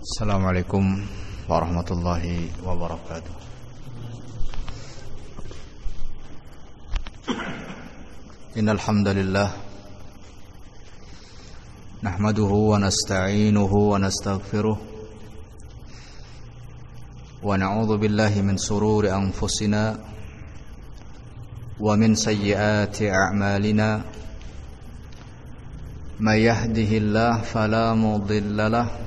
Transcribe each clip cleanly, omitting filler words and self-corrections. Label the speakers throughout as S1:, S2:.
S1: Assalamualaikum warahmatullahi wabarakatuh. Innal hamdalillah nahmaduhu wa nasta'inuhu wa nastaghfiruh wa na'udzu billahi min sururi anfusina wa min sayyiati a'malina. May yahdihillahu fala mudilla lahu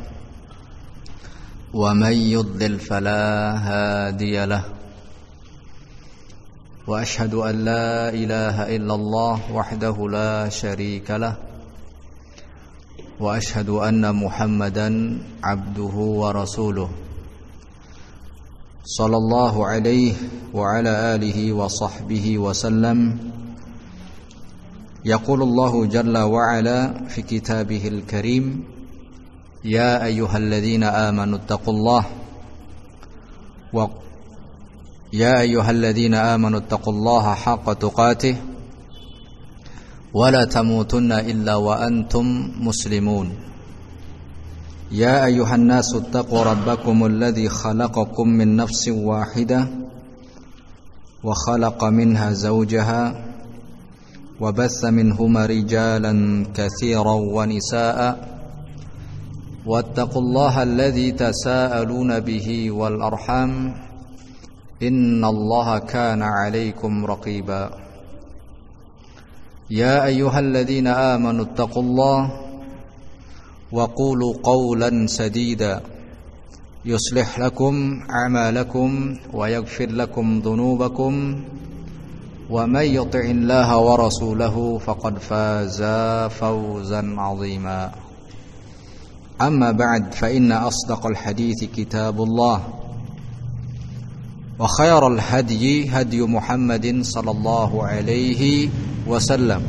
S1: ومن يضلل فلا هادي له وأشهد أن لا إله إلا الله وحده لا شريك له وأشهد أن محمدا عبده ورسوله صلى الله عليه وعلى آله وصحبه وسلم. يقول الله جل وعلا في كتابه الكريم: يا أيها الذين آمنوا اتقوا الله حق تقاته ولا تموتن إلا وأنتم مسلمون. يا أيها الناس اتقوا ربكم الذي خلقكم من نفس واحدة وخلق منها زوجها وبث منهما رجالا كثيرا ونساء واتقوا الله الذي تساءلون به والأرحام إن الله كان عليكم رقيبا. يا أيها الذين آمنوا اتقوا الله وقولوا قولا سديدا يصلح لكم أعمالكم ويغفر لكم ذنوبكم ومن يطع الله ورسوله فقد فاز فوزا عظيما. أما بعد فإن أصدق الحديث كتاب الله وخير الهدي هدي محمد صلى الله عليه وسلم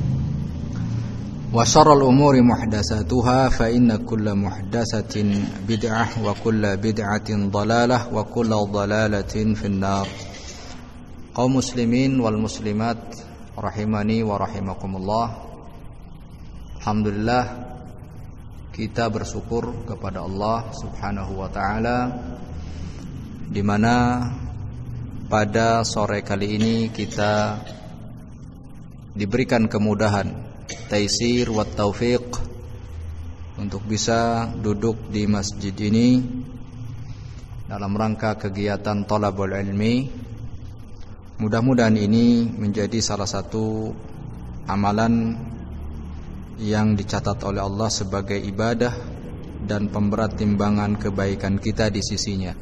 S1: وشر الأمور محدثاتها فإن كل محدثة بدعة وكل بدعة ضلالة وكل ضلالة في النار. Kaum muslimin wal muslimat rahimani wa rahimakumullah. Alhamdulillah, kita bersyukur kepada Allah Subhanahu wa taala di mana pada sore kali ini kita diberikan kemudahan, taisir wa taufiq untuk bisa duduk di masjid ini dalam rangka kegiatan thalabul ilmi. Mudah-mudahan ini menjadi salah satu amalan yang dicatat oleh Allah sebagai ibadah dan pemberat timbangan kebaikan kita di sisinya.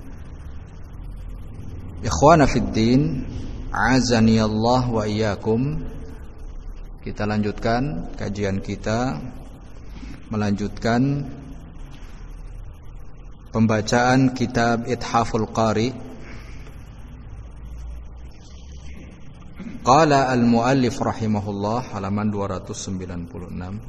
S1: Ikhwana fiddin, azani Allah wa iyyakum. Kita lanjutkan kajian kita, melanjutkan pembacaan kitab Ithaful Qari. Qala al-muallif rahimahullah, halaman 296.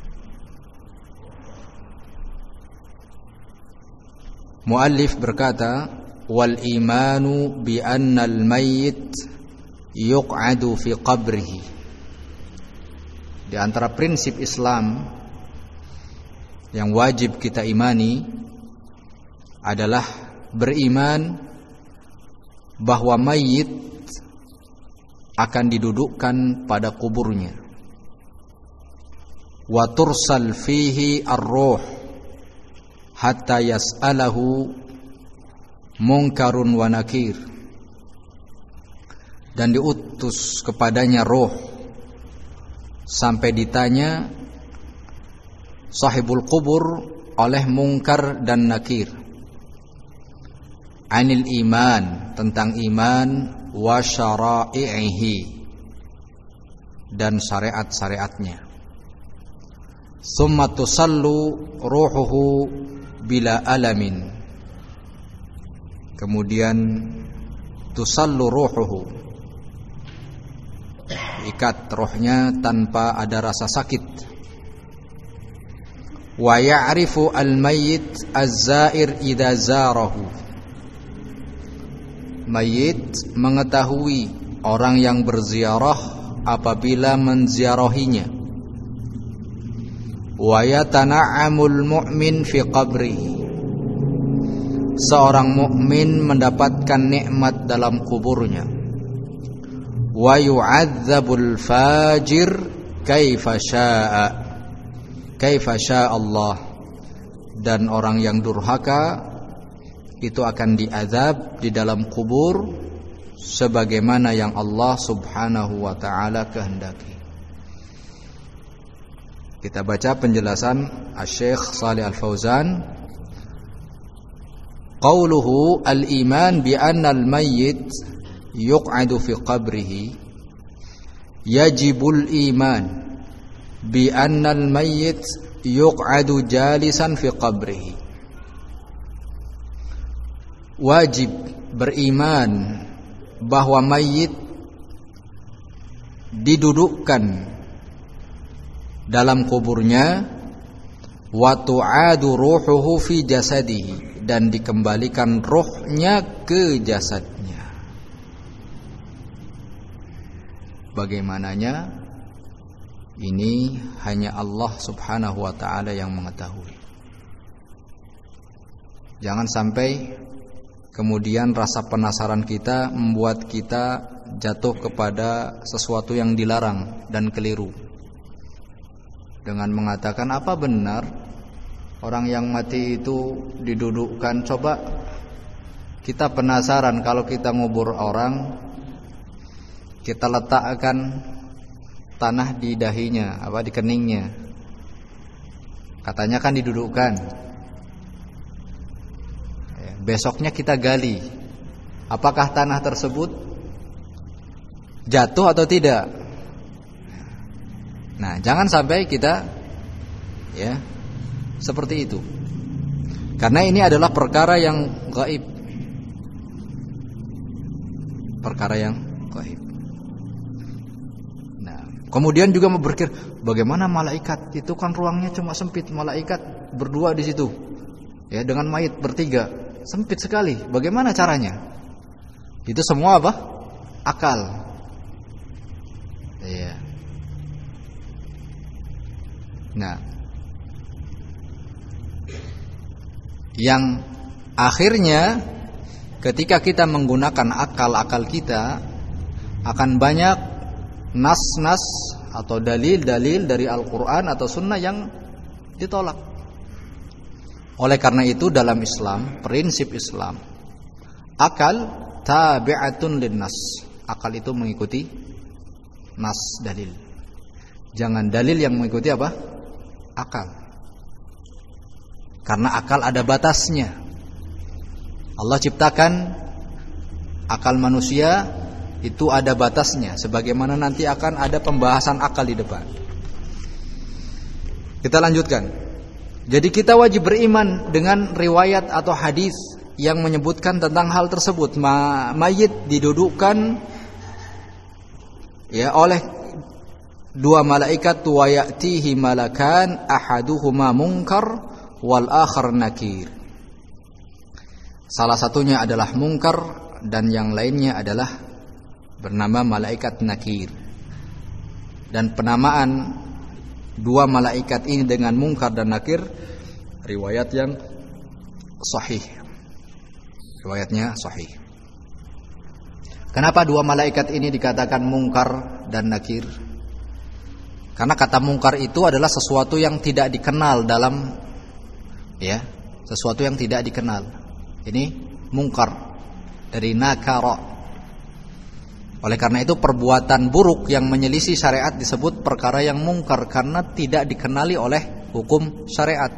S1: Muallif berkata, wal imanu bi anna al-mayyit yuq'adu fi qabrihi. Di antara prinsip Islam yang wajib kita imani adalah beriman bahwa mayit akan didudukkan pada kuburnya. Wa tursal fihi ar-ruh hatta yas'alahu munkarun wa nakir. Dan diutus kepadanya roh sampai ditanya sahibul kubur oleh mungkar dan nakir. Anil iman, tentang iman, wa syara'ihi, dan syariat-syariatnya. Summa tusallu ruhuhu bila alamin. Kemudian tusallu ruhuhu, ikat rohnya tanpa ada rasa sakit. Wa ya'rifu al-mayyit az-za'ir idza zarahu. Mayit mengetahui orang yang berziarah apabila menziarahinya. Wa yatana'amul mu'min fi qabrihi, seorang mukmin mendapatkan nikmat dalam kuburnya. Wa yu'adzabul fajir kaifa syaa Allah. Dan orang yang durhaka itu akan diazab di dalam kubur sebagaimana yang Allah Subhanahu wa taala kehendaki. Kita baca penjelasan Asy-Syaikh Shalih Al-Fauzan. Qauluhu al-iman bi anna al-mayyit yuq'adu fi qabrihi yajibul iman bi anna al-mayyit yuq'adu jalisan fi qabrihi. Wajib beriman bahwa mayit didudukkan dalam kuburnya, wa tu'adu ruhuhu fi jasadihi, dan dikembalikan ruhnya ke jasadnya. Bagaimananya ini hanya Allah Subhanahu wa taala yang mengetahui. Jangan sampai kemudian rasa penasaran kita membuat kita jatuh kepada sesuatu yang dilarang dan keliru, dengan mengatakan apa benar orang yang mati itu didudukkan. Coba kita penasaran, kalau kita ngubur orang, kita letakkan tanah di dahinya, di keningnya, katanya kan didudukkan. Besoknya kita gali, apakah tanah tersebut jatuh atau tidak? Nah, jangan sampai kita seperti itu. Karena ini adalah perkara yang gaib. Perkara yang gaib. Nah, kemudian juga berpikir, bagaimana malaikat? Itu kan ruangnya cuma sempit, malaikat berdua di situ. Dengan mayit bertiga, sempit sekali. Bagaimana caranya? Itu semua apa? Akal. Iya. Nah, yang akhirnya ketika kita menggunakan akal kita, akan banyak nas-nas atau dalil-dalil dari Al-Quran atau Sunnah yang ditolak. Oleh karena itu dalam Islam, prinsip Islam, akal tabi'atun linnas. Akal itu mengikuti nas, dalil. Jangan dalil yang mengikuti apa? Akal. Karena akal ada batasnya. Allah ciptakan akal manusia itu ada batasnya, sebagaimana nanti akan ada pembahasan akal di depan. Kita lanjutkan. Jadi kita wajib beriman dengan riwayat atau hadis yang menyebutkan tentang hal tersebut. Mayit didudukkan oleh dua malaikat, wa ya'tihi malakan ahaduhuma munkar wal akhar nakir. Salah satunya adalah munkar dan yang lainnya adalah bernama malaikat nakir. Dan penamaan dua malaikat ini dengan munkar dan nakir riwayat yang sahih. Riwayatnya sahih. Kenapa dua malaikat ini dikatakan munkar dan nakir? Karena kata munkar itu adalah sesuatu yang tidak dikenal dalam sesuatu yang tidak dikenal. Ini munkar dari nakara. Oleh karena itu perbuatan buruk yang menyelisih syariat disebut perkara yang mungkar, karena tidak dikenali oleh hukum syariat.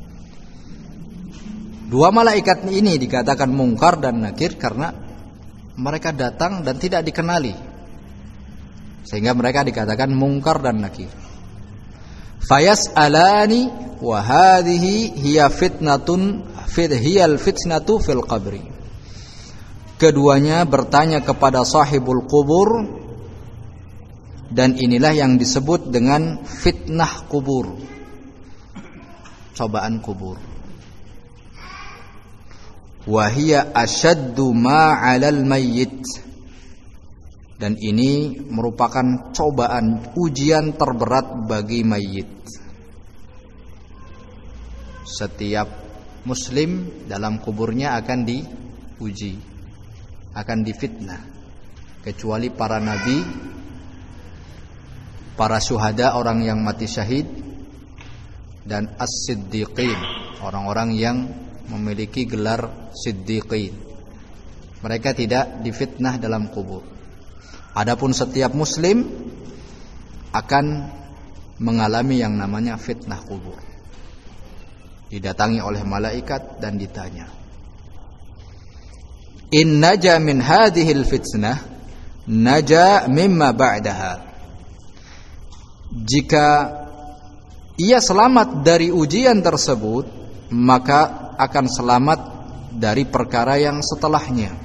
S1: Dua malaikat ini dikatakan mungkar dan nakir karena mereka datang dan tidak dikenali, sehingga mereka dikatakan mungkar dan nakir. Fayas'alani wa hadhihi hiya hiyal fitnatu fil qabri. Keduanya bertanya kepada sahibul kubur, dan inilah yang disebut dengan fitnah kubur, cobaan kubur. Wahia asyaddu ma 'alal mayyit, dan ini merupakan cobaan, ujian terberat bagi mayit. Setiap Muslim dalam kuburnya akan diuji, akan difitnah. Kecuali para nabi, para syuhada, orang yang mati syahid, dan as-siddiqin, orang-orang yang memiliki gelar siddiqin. Mereka tidak difitnah dalam kubur. Adapun setiap muslim akan mengalami yang namanya fitnah kubur. Didatangi oleh malaikat dan ditanya, in naja min hadhil fitnah naja mimma ba'daha. Jika ia selamat dari ujian tersebut, maka akan selamat dari perkara yang setelahnya.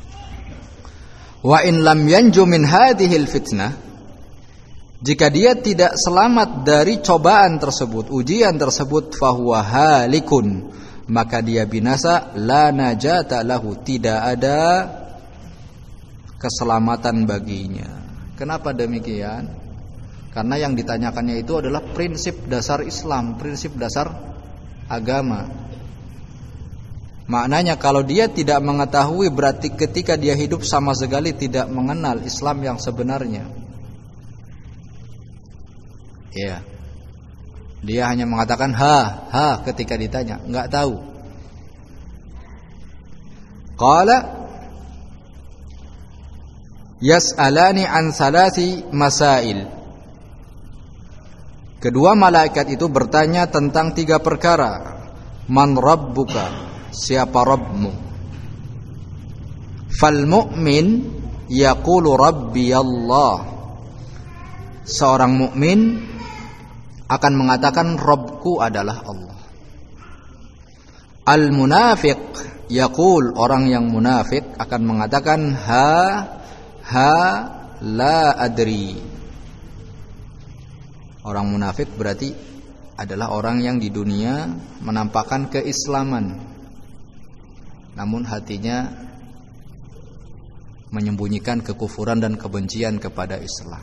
S1: Wa in lam yanju min hadhil fitnah, jika dia tidak selamat dari cobaan tersebut, ujian tersebut, fahuwa halikun, maka dia binasa, la najata lahu, tidak ada keselamatan baginya. Kenapa demikian? Karena yang ditanyakannya itu adalah prinsip dasar Islam, prinsip dasar agama. Maknanya kalau dia tidak mengetahui, berarti ketika dia hidup sama sekali tidak mengenal Islam yang sebenarnya. Ya, dia hanya mengatakan ha ketika ditanya, enggak tahu. Qala yas'alani an salasi masail. Kedua malaikat itu bertanya tentang 3 perkara. Man rabbuka, siapa Rabbmu? Fal mu'min yaqulu rabbi Allah. Seorang mukmin akan mengatakan Rabbku adalah Allah. Al munafiq yaqul, orang yang munafik akan mengatakan ha la adri. Orang munafik berarti adalah orang yang di dunia menampakkan keislaman, namun hatinya menyembunyikan kekufuran dan kebencian kepada Islam.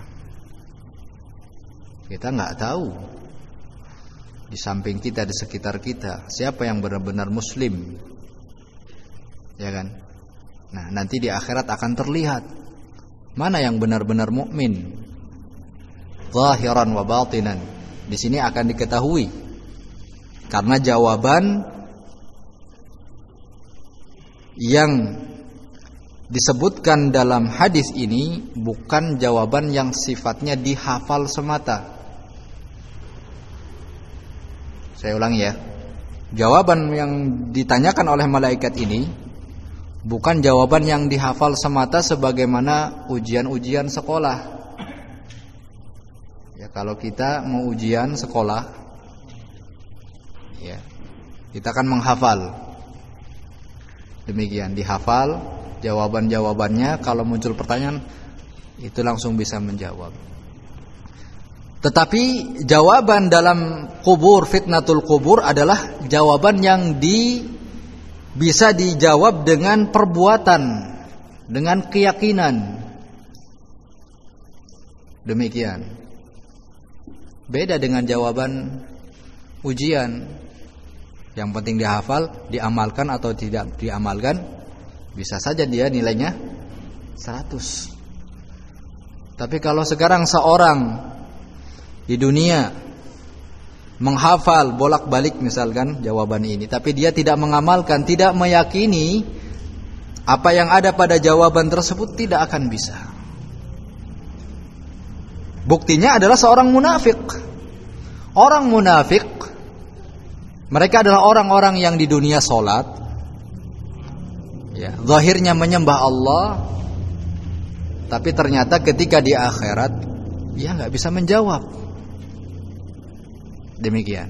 S1: Kita nggak tahu di samping kita, di sekitar kita, siapa yang benar-benar muslim, ya kan? Nah, nanti di akhirat akan terlihat mana yang benar-benar mukmin, zahiran wa batinan. Di sini akan diketahui, karena jawaban yang disebutkan dalam hadis ini bukan jawaban yang sifatnya dihafal semata. Saya ulangi ya. Jawaban yang ditanyakan oleh malaikat ini bukan jawaban yang dihafal semata sebagaimana ujian-ujian sekolah. Ya, kalau kita mau ujian sekolah, ya, kita kan menghafal. Demikian, dihafal jawaban-jawabannya, kalau muncul pertanyaan itu langsung bisa menjawab. Tetapi jawaban dalam kubur, fitnatul kubur, adalah jawaban yang bisa dijawab dengan perbuatan, dengan keyakinan. Demikian. Beda dengan jawaban ujian. Yang penting dihafal, diamalkan atau tidak diamalkan, bisa saja dia nilainya 100. Tapi kalau sekarang seorang di dunia menghafal bolak-balik misalkan jawaban ini, tapi dia tidak mengamalkan, tidak meyakini apa yang ada pada jawaban tersebut, tidak akan bisa. Buktinya adalah seorang munafik. Orang munafik, mereka adalah orang-orang yang di dunia sholat, ya, zahirnya menyembah Allah, tapi ternyata ketika di akhirat dia nggak bisa menjawab. Demikian.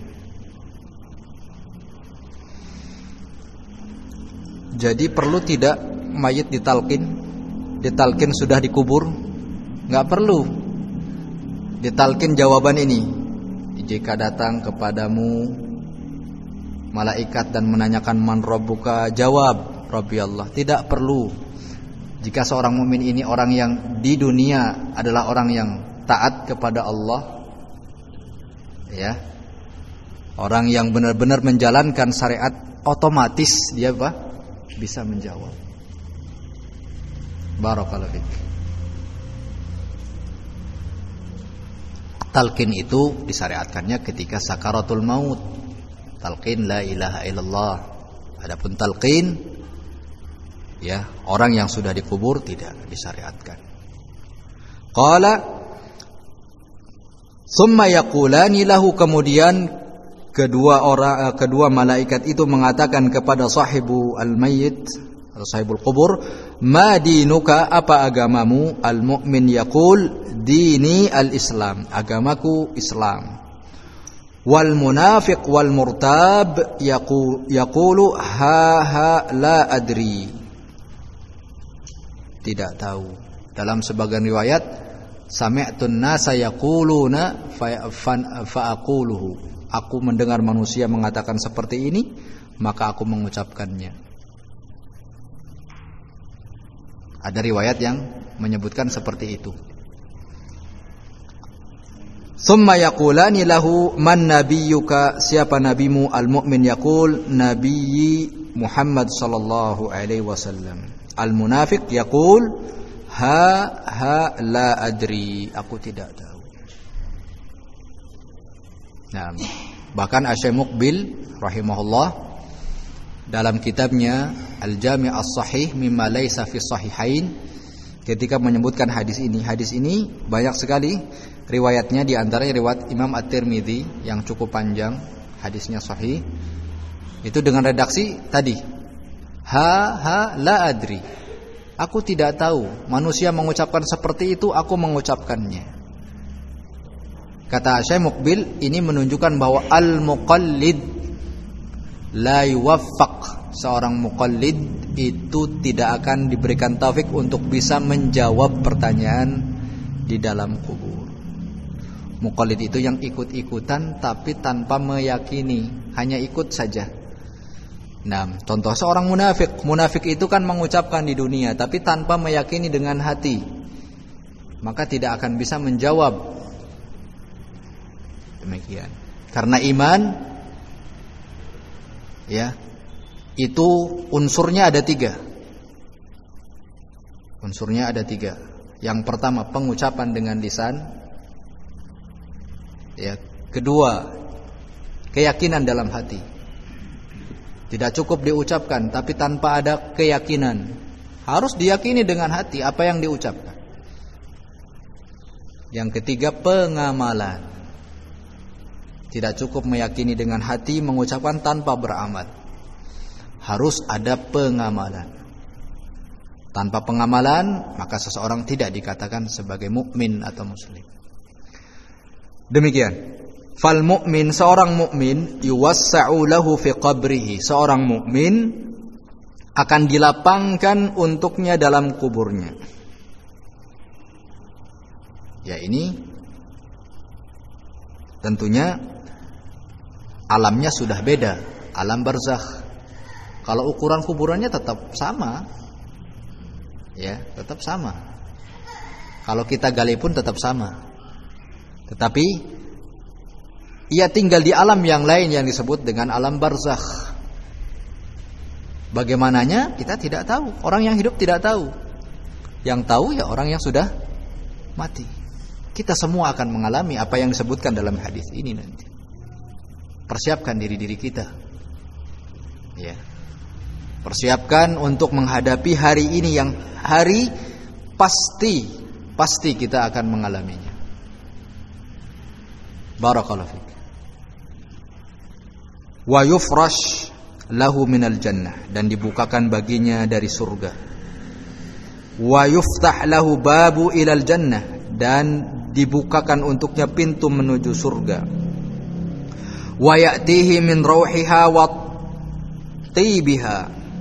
S1: Jadi perlu tidak mayit ditalkin? Ditalkin sudah dikubur? Nggak perlu ditalkin jawaban ini. Jika datang kepadamu malaikat dan menanyakan man rabbuka, jawab Rabbi Allah. Tidak perlu. Jika seorang mukmin ini orang yang di dunia adalah orang yang taat kepada Allah, ya, orang yang benar-benar menjalankan syariat otomatis dia bisa menjawab. Barakallahu fiik. Talqin itu disyariatkannya ketika sakaratul maut. Talqin la ilaha illallah. Adapun talqin ya, orang yang sudah dikubur tidak disyariatkan. Qala thumma yaqulani lahu, kemudian kedua malaikat itu mengatakan kepada sahibu al-mayyit, sahibul kubur, ma dinuka, apa agamamu? Al-mu'min yaqul dini al-islam, agamaku Islam. Wal munafiq wal murtab yaqulu ha la adri, tidak tahu. Dalam sebagian riwayat sami'tun nasa yaquluna fa aquluhu, aku mendengar manusia mengatakan seperti ini, maka aku mengucapkannya. Ada riwayat yang menyebutkan seperti itu. Thumma yaqulani lahu man nabiyyuka, siapa nabimu? Al-mu'min yaqul nabiyyi Muhammad sallallahu alaihi wasallam. Al-munafiq yaqul ha la adri, aku tidak tahu. Nah, bahkan Asy-Syaikh Muqbil rahimahullah dalam kitabnya Al-Jami' As-Sahih mimma laisa fi sahihain, ketika menyebutkan hadis ini banyak sekali riwayatnya, di antaranya riwayat Imam At-Tirmidzi yang cukup panjang, hadisnya sahih. Itu dengan redaksi tadi, ha la adri, aku tidak tahu. Manusia mengucapkan seperti itu, aku mengucapkannya. Kata Syekh Muqbil, ini menunjukkan bahwa al-muqallid la yuwaffaq, seorang muqallid itu tidak akan diberikan taufik untuk bisa menjawab pertanyaan di dalam kubur. Muqallid itu yang ikut-ikutan tapi tanpa meyakini, hanya ikut saja. Nah, contoh seorang munafik. Munafik itu kan mengucapkan di dunia tapi tanpa meyakini dengan hati, maka tidak akan bisa menjawab. Demikian. Karena iman ya, itu unsurnya ada 3. Unsurnya ada 3. Yang pertama pengucapan dengan lisan. Ya, kedua keyakinan dalam hati. Tidak cukup diucapkan tapi tanpa ada keyakinan. Harus diyakini dengan hati apa yang diucapkan. Yang ketiga pengamalan. Tidak cukup meyakini dengan hati, mengucapkan tanpa beramal. Harus ada pengamalan. Tanpa pengamalan maka seseorang tidak dikatakan sebagai mukmin atau muslim. Demikian. Fal mu'min, seorang mukmin yuwassa'u lahu fi qabrihi, seorang mukmin akan dilapangkan untuknya dalam kuburnya. Ya, ini tentunya alamnya sudah beda, alam barzakh. Kalau ukuran kuburannya tetap sama. Ya, tetap sama. Kalau kita gali pun tetap sama. Tetapi ia tinggal di alam yang lain yang disebut dengan alam barzakh. Bagaimananya kita tidak tahu. Orang yang hidup tidak tahu. Yang tahu ya orang yang sudah mati. Kita semua akan mengalami apa yang disebutkan dalam hadis ini nanti. Persiapkan diri kita. Ya. Persiapkan untuk menghadapi hari ini yang hari pasti kita akan mengalaminya. Barakallahu fiik. Wa yufrash lahu minal jannah, dan dibukakan baginya dari surga. Wa yuftah lahu babu ilal jannah, dan dibukakan untuknya pintu menuju surga. Wa ya'tihi min rauhiha wa tibiha,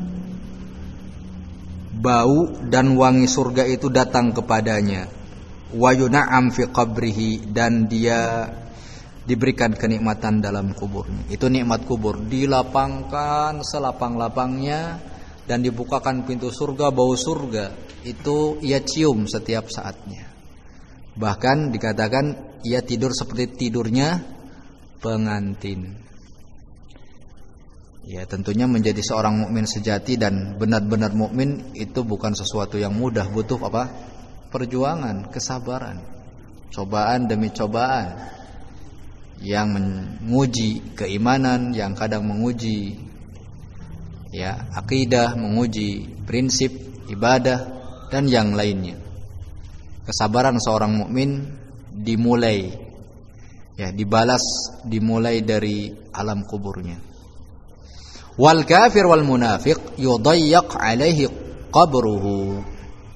S1: bau dan wangi surga itu datang kepadanya. Wa yun'am fi qabrihi, dan dia diberikan kenikmatan dalam kuburnya. Itu nikmat kubur, dilapangkan selapang-lapangnya dan dibukakan pintu surga, bau surga itu ia cium setiap saatnya. Bahkan dikatakan ia tidur seperti tidurnya pengantin. Ya, tentunya menjadi seorang mukmin sejati dan benar-benar mukmin itu bukan sesuatu yang mudah, butuh apa? Perjuangan, kesabaran, cobaan demi cobaan yang menguji keimanan, yang kadang menguji ya akidah, menguji prinsip ibadah dan yang lainnya. Kesabaran seorang mukmin dimulai ya, dibalas dimulai dari alam kuburnya. Wal kafir wal munafiq yudayyaq alaihi qabruhu.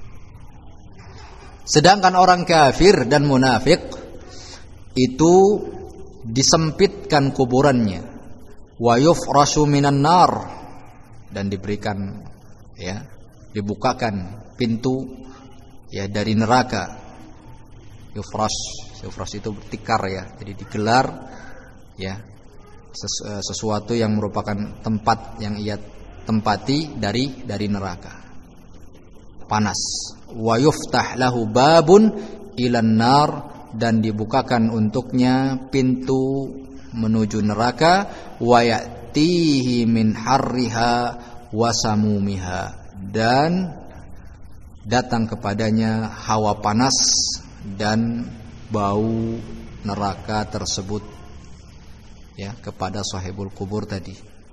S1: Sedangkan orang kafir dan munafik itu disempitkan kuburannya. Wa yufrashu minan nar, dan diberikan ya, dibukakan pintu ya dari neraka. Yufras itu tikar ya, jadi digelar ya, sesuatu yang merupakan tempat yang ia tempati dari neraka, panas. Wa yuftah lahu babun ilan nar, dan dibukakan untuknya pintu menuju neraka. Wa ya'tihi min harriha wa samumiha, dan datang kepadanya hawa panas dan bau neraka tersebut ya, kepada sahibul kubur tadi.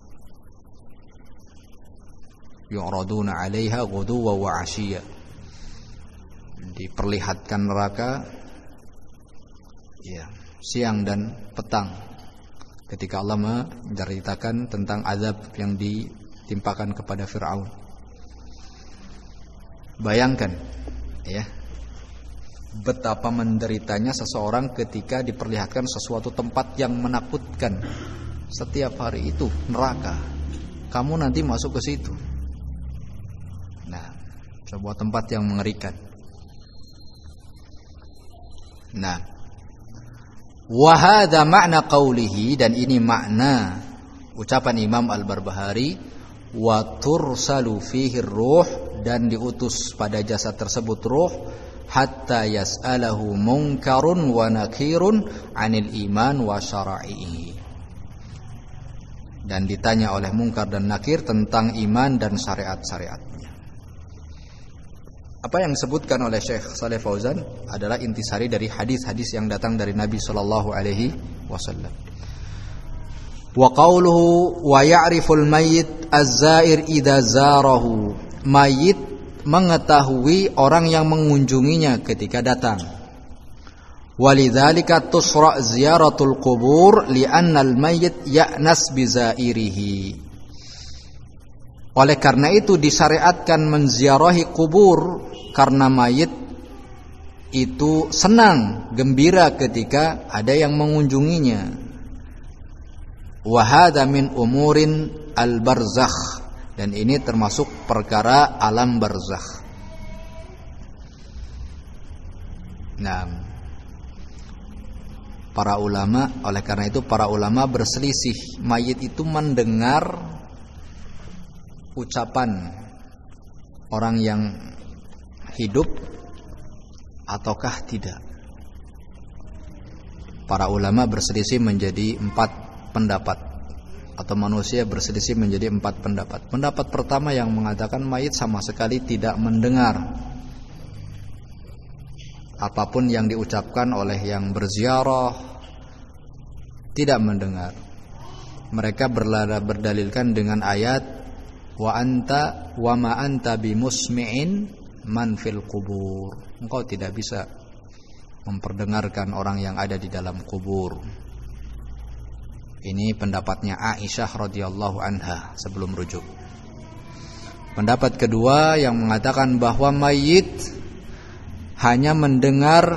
S1: Yu'raduna 'alaiha ghuduwan wa 'ashiyya, diperlihatkan neraka ya, siang dan petang ketika Allah menceritakan tentang azab yang ditimpakan kepada Fir'aun. Bayangkan ya, betapa menderitanya seseorang ketika diperlihatkan sesuatu tempat yang menakutkan. Setiap hari itu neraka, kamu nanti masuk ke situ. Nah, sebuah tempat yang mengerikan. Nah, wa hadza ma'na qawlihi, dan ini makna ucapan Imam Al-Barbahari, wa tursalu fihi ruh, dan diutus pada jasad tersebut ruh, hatta yas'alahu munkarun wa nakirun 'anil iman wa syara'ihi, dan ditanya oleh mungkar dan nakir tentang iman dan syariat-syariatnya. Apa yang disebutkan oleh Syekh Shalih Fauzan adalah intisari dari hadis-hadis yang datang dari Nabi sallallahu alaihi wasallam. Wa qauluhu wa ya'riful mayyit az-za'ir idza zarahu, mayit mengetahui orang yang mengunjunginya ketika datang. Walidzalika tusra' ziyaratul qubur li'anna al-mayyit ya'nas bi zairihi. Oleh karena itu disyariatkan menziarahi kubur, karena mayit itu senang, gembira ketika ada yang mengunjunginya. Wa hadza min umurin al-barzakh, dan ini termasuk perkara alam barzakh. Nah, para ulama, oleh karena itu para ulama berselisih, mayit itu mendengar ucapan orang yang hidup ataukah tidak. Para ulama berselisih menjadi 4 pendapat, atau manusia berselisih menjadi 4 pendapat. Pendapat pertama yang mengatakan mayit sama sekali tidak mendengar apapun yang diucapkan oleh yang berziarah, tidak mendengar. Mereka berdalilkan dengan ayat wa anta wa ma anta bimusmi'in man fil kubur. Engkau tidak bisa memperdengarkan orang yang ada di dalam kubur. Ini pendapatnya Aisyah radhiyallahu anha sebelum rujuk. Pendapat kedua yang mengatakan bahwa mayit hanya mendengar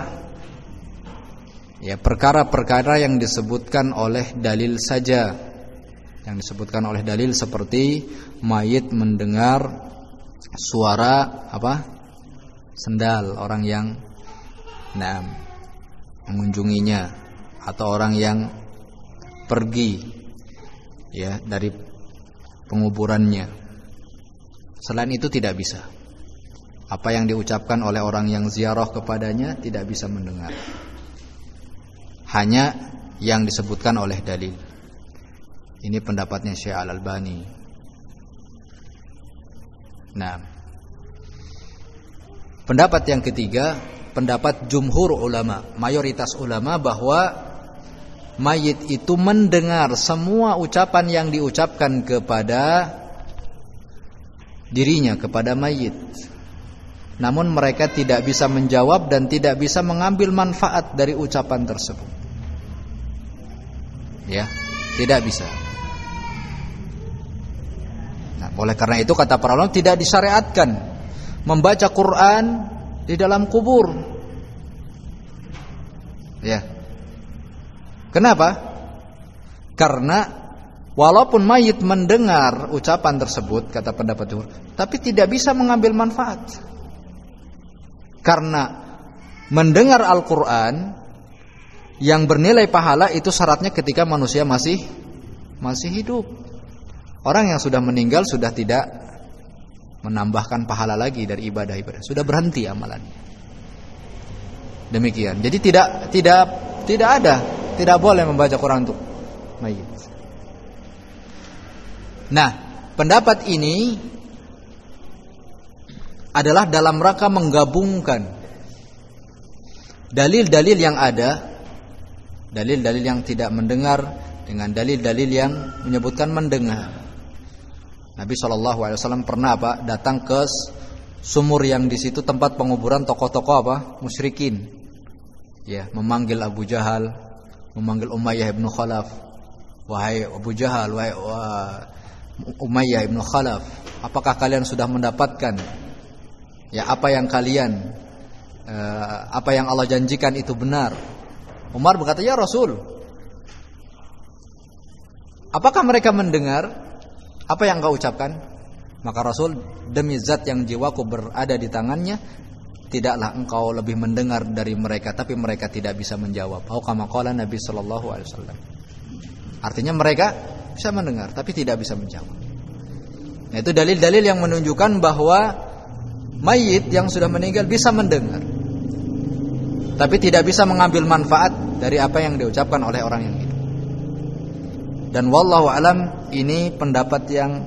S1: ya perkara-perkara yang disebutkan oleh dalil saja. Yang disebutkan oleh dalil seperti mayit mendengar suara apa? Sendal orang yang mengunjunginya, atau orang yang pergi ya dari penguburannya. Selain itu tidak bisa. Apa yang diucapkan oleh orang yang ziarah kepadanya tidak bisa mendengar. Hanya yang disebutkan oleh dalil. Ini pendapatnya Syekh Al-Albani. Nah, pendapat yang ketiga, pendapat jumhur ulama, mayoritas ulama, bahwa mayit itu mendengar semua ucapan yang diucapkan kepada dirinya, kepada mayit. Namun mereka tidak bisa menjawab dan tidak bisa mengambil manfaat dari ucapan tersebut. Ya, tidak bisa. Nah, oleh karena itu kata para ulama tidak disyariatkan membaca Quran di dalam kubur. Ya. Kenapa? Karena walaupun mayit mendengar ucapan tersebut, kata pendapat jumhur, tapi tidak bisa mengambil manfaat. Karena mendengar Al-Quran yang bernilai pahala itu syaratnya ketika manusia masih hidup. Orang yang sudah meninggal sudah tidak menambahkan pahala lagi dari ibadah-ibadah, sudah berhenti amalannya. Demikian. Jadi tidak boleh membaca Quran untuk mayit. Nah, pendapat ini adalah dalam rangka menggabungkan dalil-dalil yang ada, dalil-dalil yang tidak mendengar dengan dalil-dalil yang menyebutkan mendengar. Nabi SAW pernah datang ke sumur yang di situ tempat penguburan tokoh-tokoh musyrikin. Ya, memanggil Abu Jahal, memanggil Umayyah ibn Khalaf. Wahai Abu Jahal, wahai Umayyah ibn Khalaf, apakah kalian sudah mendapatkan apa yang apa yang Allah janjikan itu benar? Umar berkata, ya Rasul, apakah mereka mendengar apa yang engkau ucapkan? Maka Rasul, demi zat yang jiwaku berada di tangannya, tidaklah engkau lebih mendengar dari mereka, tapi mereka tidak bisa menjawab. Atau kama qala Nabi sallallahu alaihi wasallam. Artinya mereka bisa mendengar tapi tidak bisa menjawab. Nah, itu dalil-dalil yang menunjukkan bahwa mayit yang sudah meninggal bisa mendengar, tapi tidak bisa mengambil manfaat dari apa yang diucapkan oleh orang yang hidup. Dan wallahu alam, ini pendapat yang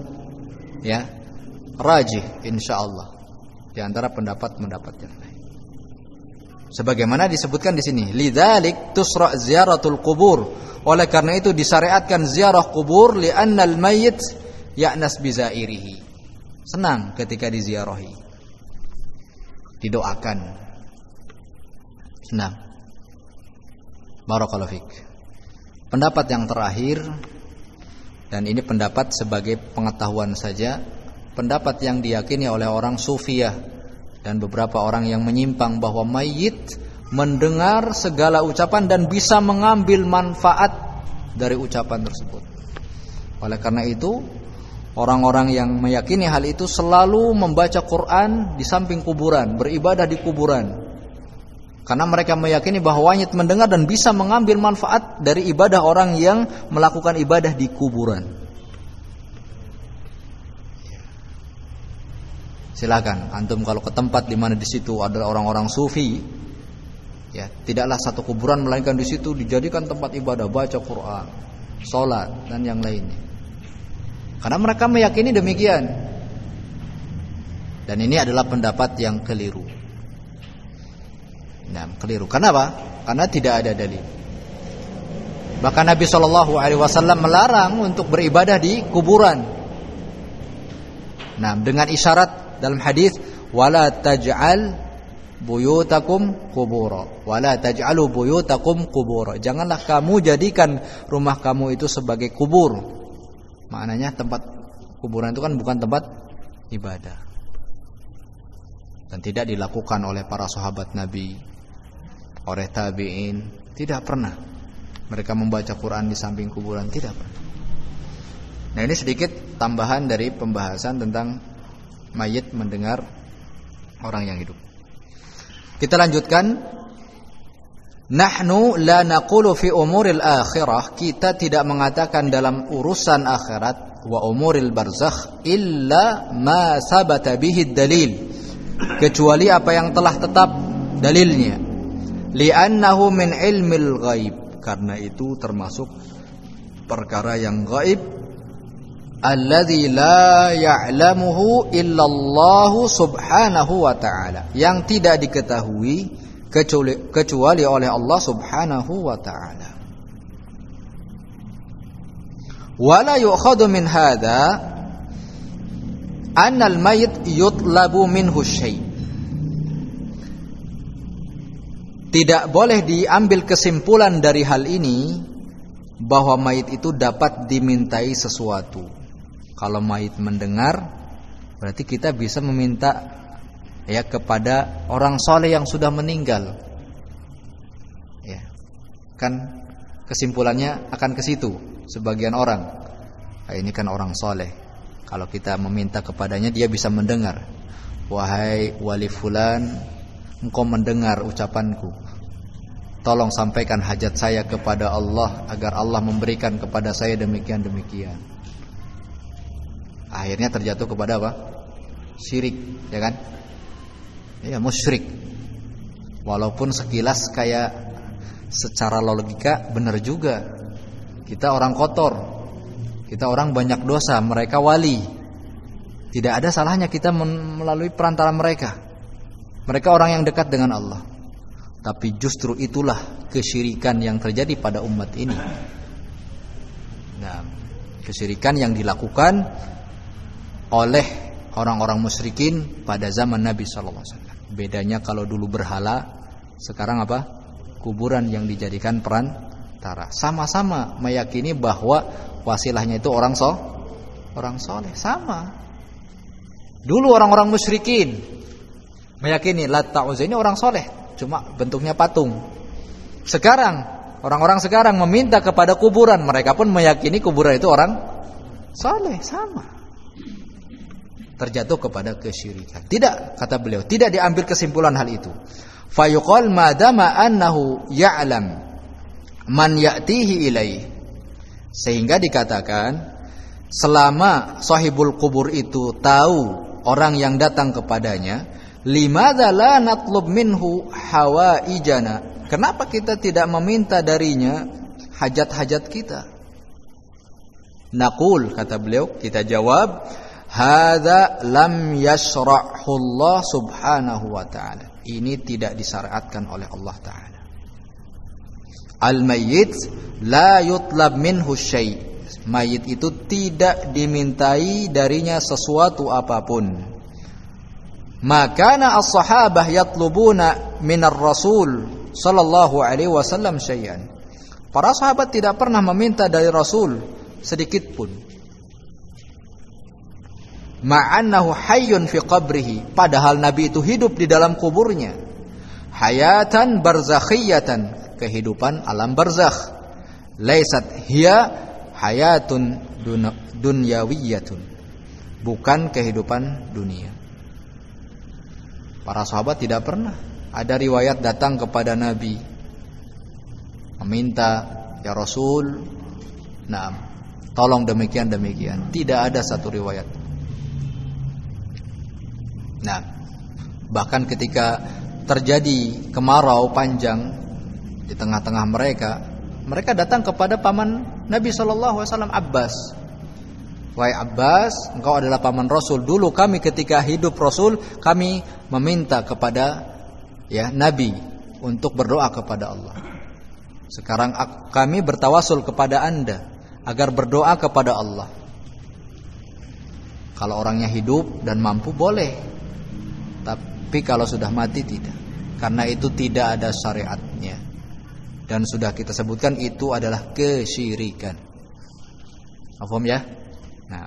S1: rajih insyaallah di antara pendapat-pendapat yang lain. Sebagaimana disebutkan di sini, lidzalik tusra ziyaratul qubur. Oleh karena itu disyariatkan ziarah kubur, li'annal mayyit ya'nas bizairihi. Senang ketika diziarahi, didoakan. Senang. Barakallahu fik. Pendapat yang terakhir, dan ini pendapat sebagai pengetahuan saja, pendapat yang diyakini oleh orang sufiyah dan beberapa orang yang menyimpang, bahwa mayit mendengar segala ucapan dan bisa mengambil manfaat dari ucapan tersebut. Oleh karena itu, orang-orang yang meyakini hal itu selalu membaca Quran di samping kuburan, beribadah di kuburan. Karena mereka meyakini bahwa mayit mendengar dan bisa mengambil manfaat dari ibadah orang yang melakukan ibadah di kuburan. Silakan antum kalau ke tempat di mana di situ ada orang-orang sufi, tidaklah satu kuburan melainkan di situ dijadikan tempat ibadah, baca Quran, salat dan yang lainnya. Karena mereka meyakini demikian. Dan ini adalah pendapat yang keliru. Nah, keliru. Kenapa? Karena tidak ada dalil. Bahkan Nabi SAW melarang untuk beribadah di kuburan. Nah, dengan isyarat dalam hadis, wala taj'al buyutakum qubura, wala taj'alu buyutakum qubura. Janganlah kamu jadikan rumah kamu itu sebagai kubur. Maknanya tempat kuburan itu kan bukan tempat ibadah. Dan tidak dilakukan oleh para sahabat Nabi, oleh tabi'in, tidak pernah mereka membaca Quran di samping kuburan, tidak pernah. Nah, ini sedikit tambahan dari pembahasan tentang mayit mendengar orang yang hidup. Kita lanjutkan. Nahnu la naqulu fi umuril akhirah, kita tidak mengatakan dalam urusan akhirat, wa umuril barzakh, illa ma sabata bihi dalil, kecuali apa yang telah tetap dalilnya. Li'annahu min ilmil ghaib, karena itu termasuk perkara yang gaib, alladzi la ya'lamuhu illallahu subhanahu wa ta'ala, yang tidak diketahui kecuali oleh Allah subhanahu wa ta'ala. Wala yu'khadhu min hadha anna al-mayyit yutlabu minhu syai'. Tidak boleh diambil kesimpulan dari hal ini bahwa mayit itu dapat dimintai sesuatu. Kalau mayit mendengar, berarti kita bisa meminta ya kepada orang soleh yang sudah meninggal. Ya, kan kesimpulannya akan ke situ. Sebagian orang, ini kan orang soleh. Kalau kita meminta kepadanya, dia bisa mendengar. Wahai wali fulan, engkau mendengar ucapanku, tolong sampaikan hajat saya kepada Allah agar Allah memberikan kepada saya demikian-demikian. Akhirnya terjatuh kepada apa? Syirik, ya kan? Ya, musyrik. Walaupun sekilas kayak secara logika benar juga. Kita orang kotor, kita orang banyak dosa, mereka wali. Tidak ada salahnya kita melalui perantara mereka. Mereka orang yang dekat dengan Allah. Tapi justru itulah kesyirikan yang terjadi pada umat ini. Nah, kesyirikan yang dilakukan oleh orang-orang musyrikin pada zaman Nabi SAW. Bedanya kalau dulu berhala, sekarang apa? Kuburan yang dijadikan perantara. Sama-sama meyakini bahwa wasilahnya itu orang soleh. Sama. Dulu orang-orang musyrikin meyakini Lat Uzza ini orang soleh, cuma bentuknya patung. Sekarang orang-orang sekarang meminta kepada kuburan, mereka pun meyakini kuburan itu orang soleh. Sama, terjatuh kepada kesyirikan. Tidak, kata beliau, tidak diambil kesimpulan hal itu. Fayuqal madama annahu ya'lam man ya'tihi ilaih, sehingga dikatakan selama sahibul kubur itu tahu orang yang datang kepadanya, limadza la natlub minhu hawaijana, kenapa kita tidak meminta darinya hajat-hajat kita? Naqul, kata beliau, kita jawab, hadza lam yasra'hu Allah subhanahu wa ta'ala, ini tidak disyariatkan oleh Allah ta'ala. Al-mayyit la yutlab minhu syai', mayit itu tidak dimintai darinya sesuatu apapun. Makana as-sahabah yatlubuna minar rasul sallallahu alaihi wasallam syai'an. Para sahabat tidak pernah meminta dari Rasul sedikit pun. Ma'annahu hayyun fi qabrihi, padahal Nabi itu hidup di dalam kuburnya. Hayatan barzakhiyatan, kehidupan alam barzakh. Laisat hiya hayatun dunyawiyatun, bukan kehidupan dunia. Para sahabat tidak pernah ada riwayat datang kepada Nabi meminta, ya Rasul, nah, tolong demikian. Tidak ada satu riwayat. Nah, bahkan ketika terjadi kemarau panjang di tengah-tengah mereka datang kepada paman Nabi SAW, Abbas. Wahai Abbas, engkau adalah paman Rasul. Dulu kami ketika hidup Rasul, kami meminta kepada Nabi untuk berdoa kepada Allah. Sekarang kami bertawasul kepada Anda agar berdoa kepada Allah. Kalau orangnya hidup dan mampu boleh, tapi kalau sudah mati tidak, karena itu tidak ada syariatnya. Dan sudah kita sebutkan itu adalah kesyirikan. Paham ya? Nah,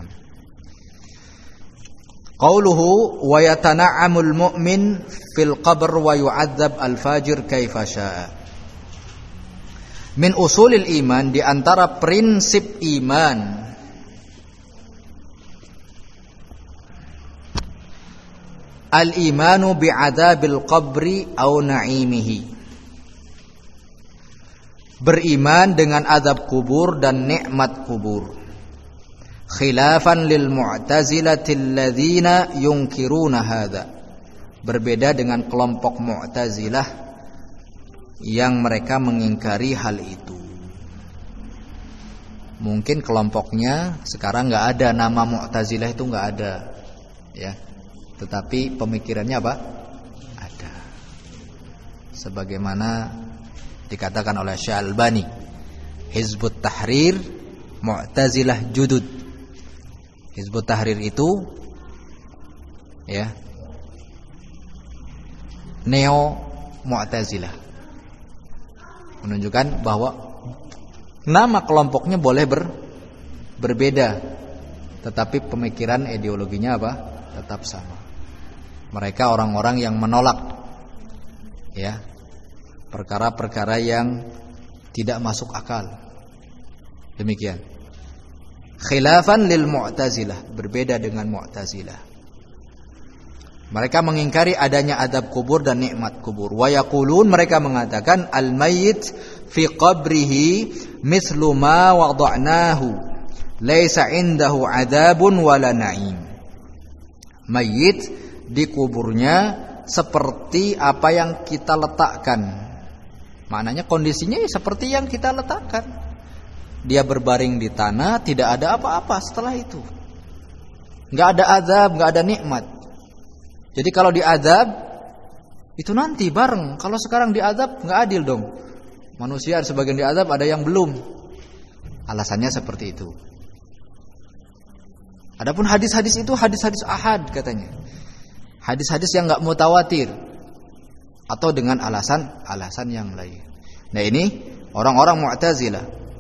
S1: qauluhu wa yatana'amul mu'min fil qabr wa yu'adzab al-fajir kaifa syaa. Min usulil iman, di antara prinsip iman, al-imanu bi'adzabil qabri au na'imihi, beriman dengan azab kubur dan nikmat kubur. Khilafan lil mu'tazilatil ladzina yunkiruna hadza, berbeda dengan kelompok Mu'tazilah yang mereka mengingkari hal itu. Mungkin kelompoknya sekarang nggak ada, nama Mu'tazilah itu nggak ada, ya. Tetapi pemikirannya apa? Ada. Sebagaimana dikatakan oleh Syekh Albani, Hizbut Tahrir Mu'tazilah Judud. Hizbut Tahrir itu, ya, neo Mu'tazilah, menunjukkan bahwa nama kelompoknya boleh berbeda, tetapi pemikiran ideologinya apa? Tetap sama. Mereka orang-orang yang menolak, ya, perkara-perkara yang tidak masuk akal. Demikian. Khilafan lil Mu'tazilah, berbeda dengan Mu'tazilah. Mereka mengingkari adanya adab kubur dan nikmat kubur. Wa yaqulun, mereka mengatakan al-mayyit fi qabrihi mislu ma wada'nahu laisa indahu adabun wala na'im. Mayit di kuburnya seperti apa yang kita letakkan. Maknanya kondisinya seperti yang kita letakkan. Dia berbaring di tanah, tidak ada apa-apa setelah itu. Enggak ada azab, enggak ada nikmat. Jadi kalau diazab itu nanti bareng. Kalau sekarang diazab enggak adil dong. Manusia sebagian diazab, ada yang belum. Alasannya seperti itu. Adapun hadis-hadis itu hadis-hadis ahad katanya. Hadis-hadis yang enggak mutawatir atau dengan alasan-alasan yang lain. Nah, ini orang-orang Mu'tazilah.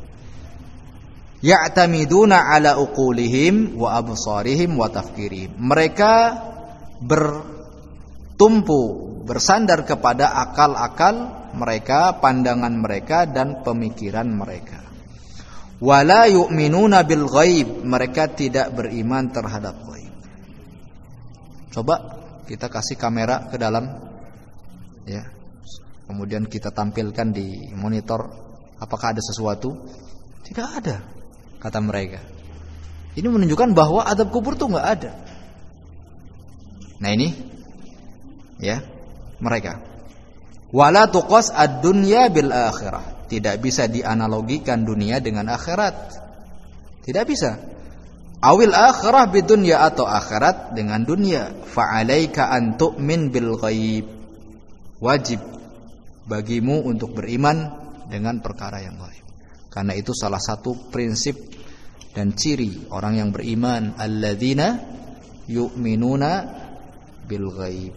S1: Ya'tamiduna ala uqulihim wa absarihim wa tafkirihim. Mereka bertumpu, bersandar kepada akal-akal mereka, pandangan mereka dan pemikiran mereka. Wala yu'minuna bil ghaib, mereka tidak beriman terhadap ghaib. Coba kita kasih kamera ke dalam, ya. Kemudian kita tampilkan di monitor, apakah ada sesuatu? Tidak ada, kata mereka. Ini menunjukkan bahwa azab kubur itu enggak ada. Nah, ini, ya, mereka. Wala tuqas ad-dunya bil akhirah. Tidak bisa dianalogikan dunia dengan akhirat. Tidak bisa. Awil akhirah bidunya, atau akhirat dengan dunia. Fa'alaika an tu'min bil ghaib. Wajib bagimu untuk beriman dengan perkara yang gaib. Karena itu salah satu prinsip dan ciri orang yang beriman, alladzina yu'minuna bil ghaib.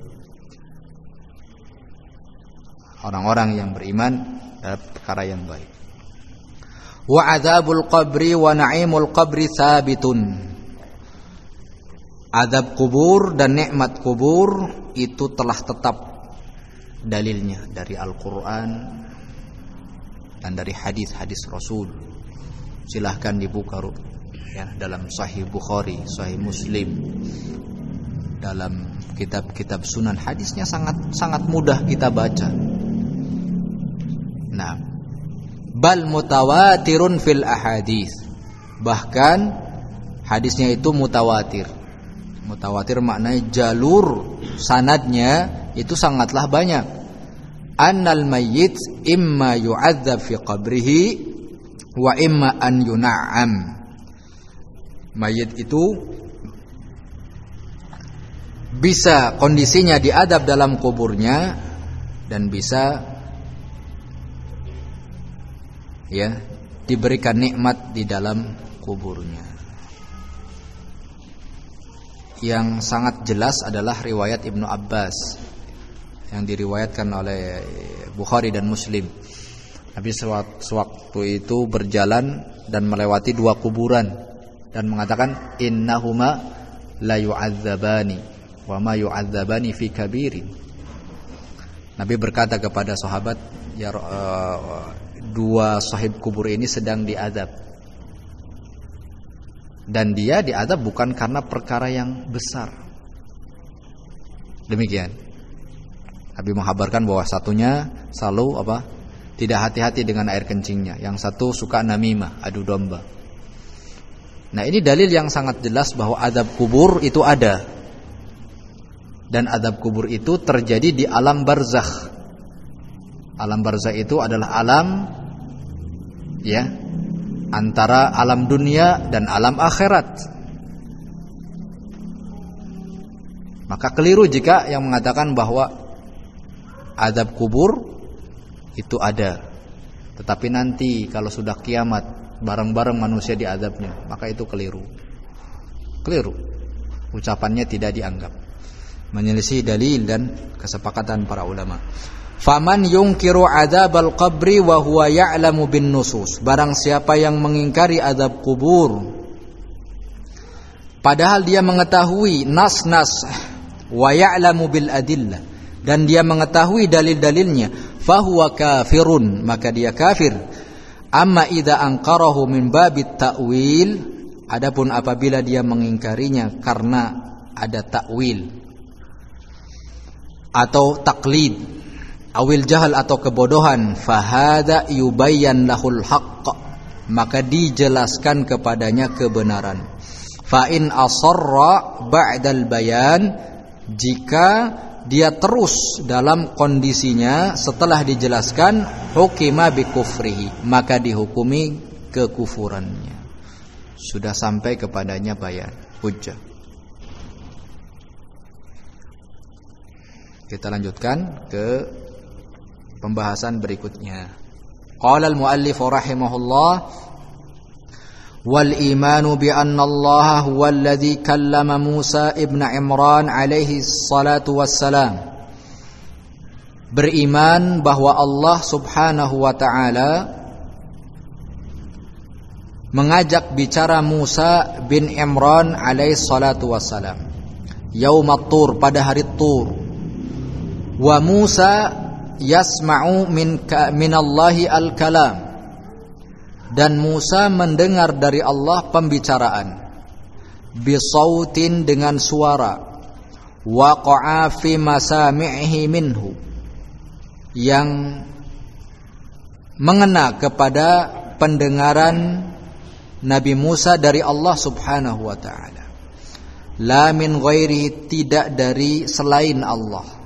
S1: Orang-orang yang beriman terhadap perkara yang gaib. Wa adzabul qabri wa na'imul qabri tsabitun. Azab kubur dan nikmat kubur itu telah tetap dalilnya dari Al-Qur'an dan dari hadis-hadis Rasul. Silahkan dibuka, ya, dalam Sahih Bukhari, Sahih Muslim, dalam kitab-kitab sunan, hadisnya sangat mudah kita baca. Nah, bal mutawatirun fil ahadits. Bahkan hadisnya itu mutawatir. Mutawatir maknanya jalur sanadnya itu sangatlah banyak. Annal mayyit imma yu'adzab fi qabrihi wa imma an yun'am. Mayit itu bisa kondisinya diadab dalam kuburnya dan bisa, ya, diberikan nikmat di dalam kuburnya. Yang sangat jelas adalah riwayat Ibnu Abbas yang diriwayatkan oleh Bukhari dan Muslim. Nabi sewaktu itu berjalan dan melewati dua kuburan dan mengatakan, innahuma la yu'adzabani wa ma yu'adzabani fi kabirin. Nabi berkata kepada sahabat, ya, dua sahib kubur ini sedang diazab. Dan dia diazab bukan karena perkara yang besar. Demikian. Nabi menghabarkan bahwa satunya selalu tidak hati-hati dengan air kencingnya. Yang satu suka namimah, adu domba. Nah, ini dalil yang sangat jelas bahwa azab kubur itu ada. Dan azab kubur itu terjadi di alam barzakh. Alam barzakh itu adalah alam, ya, antara alam dunia dan alam akhirat. Maka keliru jika yang mengatakan bahwa azab kubur itu ada, tetapi nanti kalau sudah kiamat bareng-bareng manusia diazabnya, maka itu keliru. Keliru. Ucapannya tidak dianggap, menyelisih dalil dan kesepakatan para ulama. Faman yungkiru adzabal qabri wa huwa ya'lamu bin nusus. Barang siapa yang mengingkari azab kubur padahal dia mengetahui nas-nas, wa ya'lamu bil adillah, dan dia mengetahui dalil-dalilnya, fahuwa kafirun, maka dia kafir. Amma idza anqarahu min babit ta'wil, adapun apabila dia mengingkarinya karena ada takwil atau taklid, awil jahal atau kebodohan, fahada yubayyan lahul haqq, maka dijelaskan kepadanya kebenaran. Fa in asarra ba'dal bayan, jika dia terus dalam kondisinya setelah dijelaskan, hukima bi kufrihi, maka dihukumi kekufurannya. Sudah sampai kepadanya bayan, hujjah. Kita lanjutkan ke pembahasan berikutnya. Qala al-muallif rahimahullah, wal imanu bi anna Allah huwa alladhi kallama Musa ibn Imran alaihi salatu wassalam. Beriman bahwa Allah subhanahu wa ta'ala mengajak bicara Musa bin Imran alaihi salatu wassalam yaumat tur, pada hari Tur. Wa Musa yasma'u min Allahi al-kalam, dan Musa mendengar dari Allah pembicaraan, bisautin, dengan suara, waqa'a fi masami'ihi minhu, yang mengena kepada pendengaran Nabi Musa dari Allah subhanahu wa ta'ala, la min ghairihi, tidak dari selain Allah.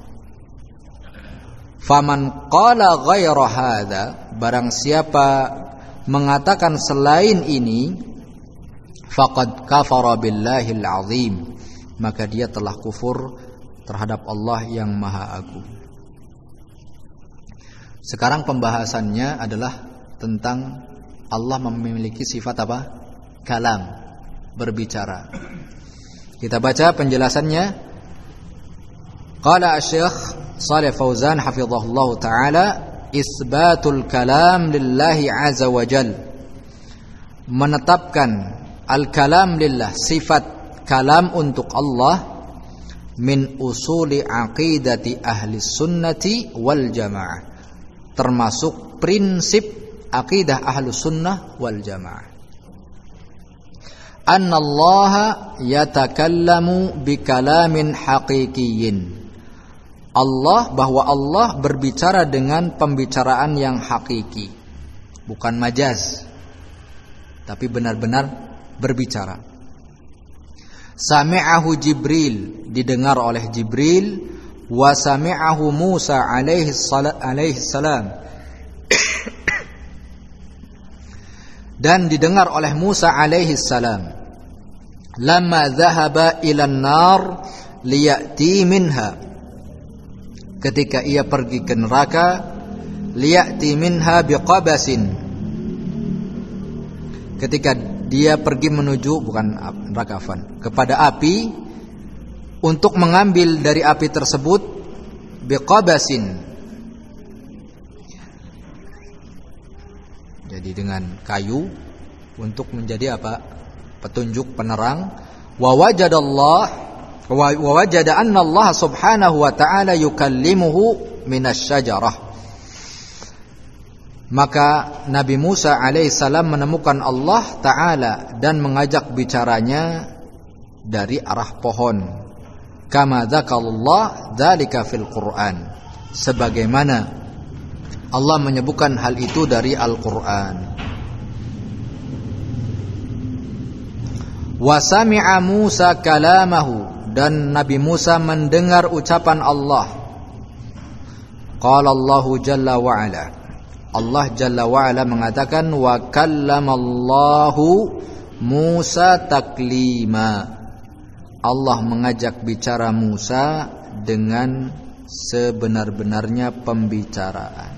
S1: Faman qala ghaira hadza, barang siapa mengatakan selain ini, faqad kafara billahil azim, maka dia telah kufur terhadap Allah yang maha agung. Sekarang pembahasannya adalah tentang Allah memiliki sifat apa? Kalam, berbicara. Kita baca penjelasannya. Qala Syekh Shalih Fauzan hafizahullah ta'ala, isbatul kalam lillahi azza wa jal, menetapkan al-kalam lillah, sifat kalam untuk Allah, min usuli aqidati ahli sunnati wal jamaah, termasuk prinsip aqidah ahli sunnah wal jamaah. Anna Allah yatakallamu bi kalamin haqiqiyyin, Allah, bahwa Allah berbicara dengan pembicaraan yang hakiki, bukan majaz, tapi benar-benar berbicara. Sami'ahu Jibril, didengar oleh Jibril, wa sami'ahu Musa alaihi salam, dan didengar oleh Musa alaihi salam, lamma dhahaba ilan nar liya'ti minha, ketika ia pergi ke neraka, liya'ti minha biqabasin, ketika dia pergi menuju, bukan neraka, kepada api, untuk mengambil dari api tersebut, biqabasin, jadi dengan kayu, untuk menjadi apa? Petunjuk, penerang. Wa wajadallah, wa wajada anna Allah subhanahu wa ta'ala yukallimuhu minasyajarah, maka Nabi Musa alaihissalam menemukan Allah ta'ala dan mengajak bicaranya dari arah pohon, kama dzakarallah dzalika fil Qur'an, sebagaimana Allah menyebutkan hal itu dari Al-Qur'an. Wa sami'a Musa kalamahu, dan Nabi Musa mendengar ucapan Allah. Qala Allahu jalla wa ala, Allah Jalla wa'ala mengatakan wa kallamallahu Musa taklima. Allah mengajak bicara Musa dengan sebenar-benarnya pembicaraan.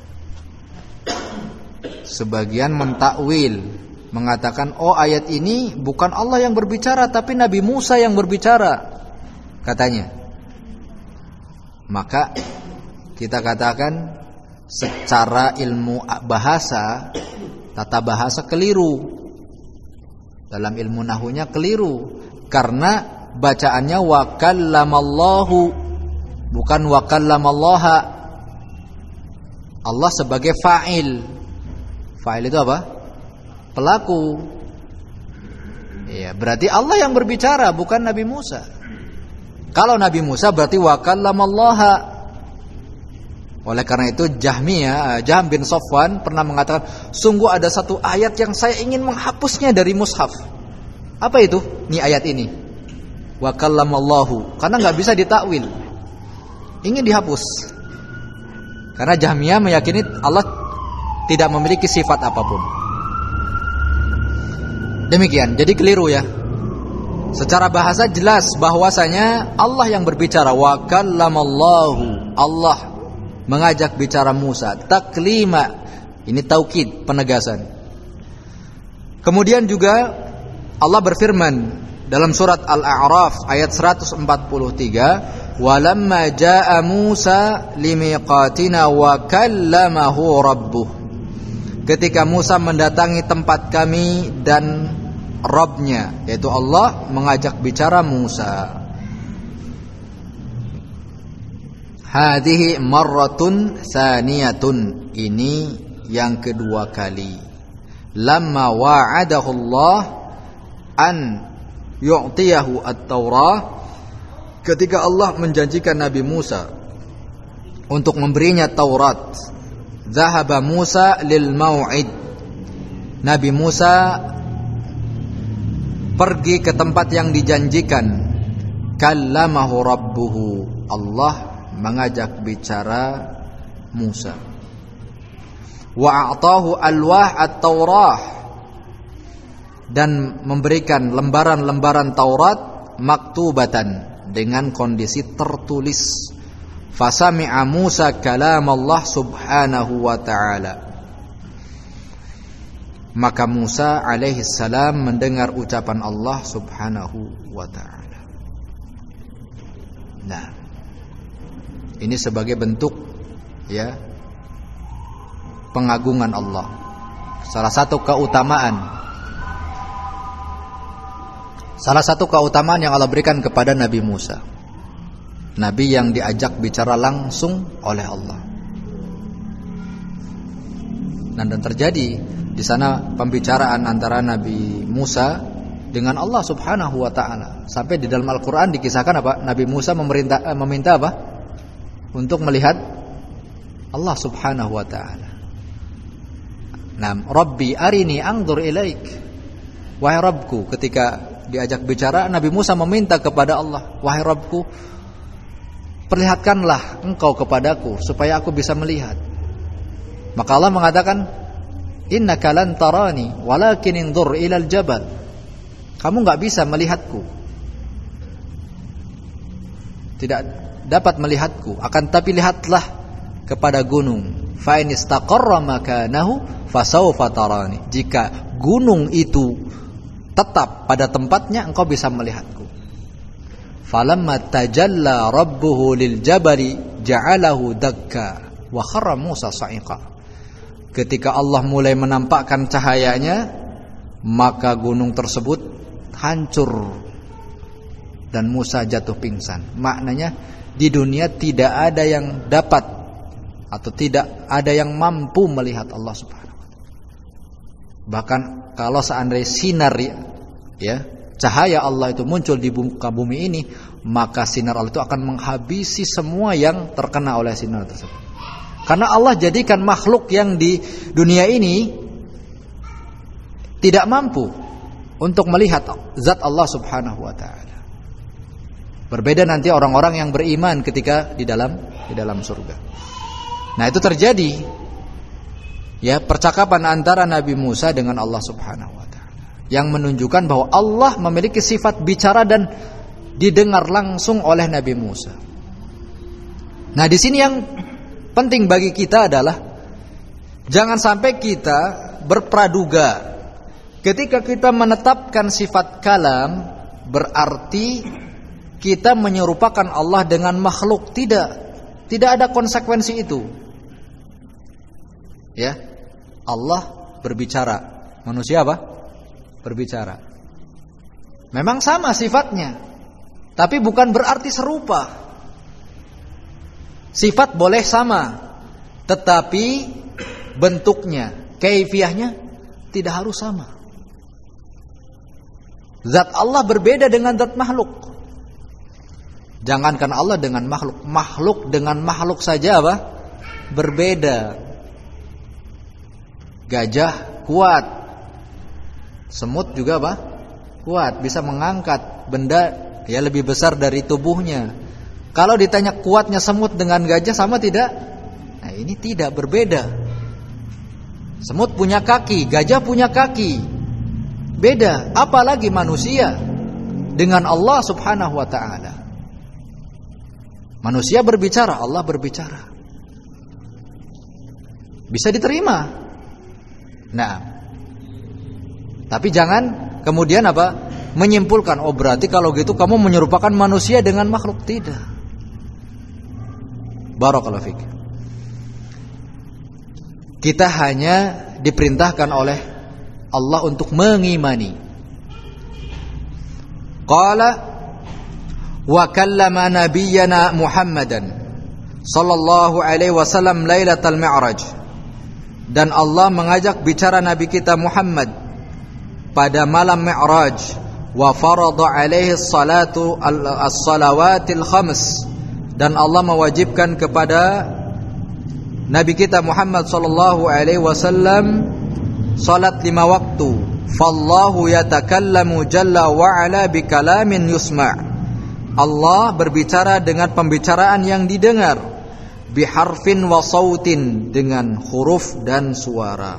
S1: Sebagian mentakwil, mengatakan ayat ini bukan Allah yang berbicara tapi Nabi Musa yang berbicara, katanya. Maka kita katakan secara ilmu bahasa, tata bahasa keliru. Dalam ilmu nahunya keliru, karena bacaannya wa kallamallahu, bukan wa kallamallaha. Allah sebagai fa'il. Fa'il itu apa? Pelaku. Ya, berarti Allah yang berbicara, bukan Nabi Musa. Kalau Nabi Musa berarti wa kallamallaha. Oleh karena itu Jahm bin Safwan pernah mengatakan, sungguh ada satu ayat yang saya ingin menghapusnya dari mushaf. Apa itu? Ini ayat ini. Wa kallamallahu. Karena enggak bisa ditakwil. Ingin dihapus. Karena Jahmiyah meyakini Allah tidak memiliki sifat apapun. Demikian. Jadi keliru ya. Secara bahasa jelas bahwasanya Allah yang berbicara. Wa kallamallahu. Allah mengajak bicara Musa. Taklima. Ini taukid, penegasan. Kemudian juga Allah berfirman dalam surat Al-A'raf ayat 143, "Walamma jaa'a Musa limiqatina wa kallamahu rabbuh." Ketika Musa mendatangi tempat kami dan Rabb-Nya, yaitu Allah mengajak bicara Musa. Hadhihi marratun tsaniyatun, ini yang kedua kali. Lamma wa'adahu Allah an yu'tiyahu at-Taurah, ketika Allah menjanjikan Nabi Musa untuk memberinya Taurat. Zahaba Musa lil mau'id, Nabi Musa pergi ke tempat yang dijanjikan. Kallamahu rabbuhu, Allah mengajak bicara Musa. Wa a'tahu alwah at-Taurah, dan memberikan lembaran-lembaran Taurat maktubatan, dengan kondisi tertulis. Fasami'a Musa kalam Allah subhanahu wa ta'ala, maka Musa alaihi salam mendengar ucapan Allah subhanahu wa ta'ala. Nah, ini sebagai bentuk ya pengagungan Allah. Salah satu keutamaan yang Allah berikan kepada Nabi Musa, Nabi yang diajak bicara langsung oleh Allah. Dan terjadi di sana pembicaraan antara Nabi Musa dengan Allah Subhanahu wa taala. Sampai di dalam Al-Qur'an dikisahkan apa? Nabi Musa meminta apa? Untuk melihat Allah Subhanahu wa taala. Nam, Rabbi arini anzur ilaik. Wahai Rabbku, ketika diajak bicara Nabi Musa meminta kepada Allah, wahai Rabbku, perlihatkanlah engkau kepadaku supaya aku bisa melihat. Maka Allah mengatakan, innaka lan tarani walakin inzur ilal jabal. Kamu enggak bisa melihatku, tidak dapat melihatku, akan tapi lihatlah kepada gunung. Fa in istaqarra makanahu fasawfa tarani. Jika gunung itu tetap pada tempatnya, engkau bisa melihatku. Falamma tajalla rabbuhu lil jabali ja'alahu dakka wa kharra Musa sa'iqa. Ketika Allah mulai menampakkan cahayanya, maka gunung tersebut hancur dan Musa jatuh pingsan. Maknanya di dunia tidak ada yang dapat atau tidak ada yang mampu melihat Allah Subhanahu wa taala. Bahkan kalau seandainya sinar ya cahaya Allah itu muncul di muka bumi ini, maka sinar Allah itu akan menghabisi semua yang terkena oleh sinar tersebut. Karena Allah jadikan makhluk yang di dunia ini tidak mampu untuk melihat zat Allah Subhanahu wa taala. Berbeda nanti orang-orang yang beriman ketika di dalam surga. Nah, itu terjadi Ya, percakapan antara Nabi Musa dengan Allah Subhanahu wa taala yang menunjukkan bahwa Allah memiliki sifat bicara dan didengar langsung oleh Nabi Musa. Nah, di sini yang penting bagi kita adalah jangan sampai kita berpraduga ketika kita menetapkan sifat kalam berarti kita menyerupakan Allah dengan makhluk. Tidak ada konsekuensi itu. Ya, Allah berbicara, manusia apa? Berbicara. Memang sama sifatnya, tapi bukan berarti serupa. Sifat boleh sama, tetapi bentuknya, kaifiyahnya tidak harus sama. Zat Allah berbeda dengan zat makhluk. Jangankan Allah dengan makhluk, makhluk dengan makhluk saja apa? Berbeda. Gajah kuat, semut juga apa? Kuat, bisa mengangkat benda ya lebih besar dari tubuhnya. Kalau ditanya kuatnya semut dengan gajah sama tidak? Nah, ini tidak, berbeda. Semut punya kaki, gajah punya kaki. Beda, apalagi manusia dengan Allah Subhanahu wa taala. Manusia berbicara, Allah berbicara. Bisa diterima. Nah, tapi jangan kemudian apa? Menyimpulkan, oh berarti kalau gitu kamu menyerupakan manusia dengan makhluk. Tidak. Barakallahu fiik. Kita hanya diperintahkan oleh Allah untuk mengimani. Qala wa kallama nabiyyana Muhammadan sallallahu alaihi wasallam lailatal mi'raj. Dan Allah mengajak bicara Nabi kita Muhammad pada malam Mi'raj. Wa farada alaihi salatu as-salawatil khams. Dan Allah mewajibkan kepada Nabi kita Muhammad sallallahu alaihi wasallam salat 5 waktu. Fallahu yatakallamu jalla wa ala bikalamin yusma'. Allah berbicara dengan pembicaraan yang didengar. Biharfin wa sautin, dengan huruf dan suara.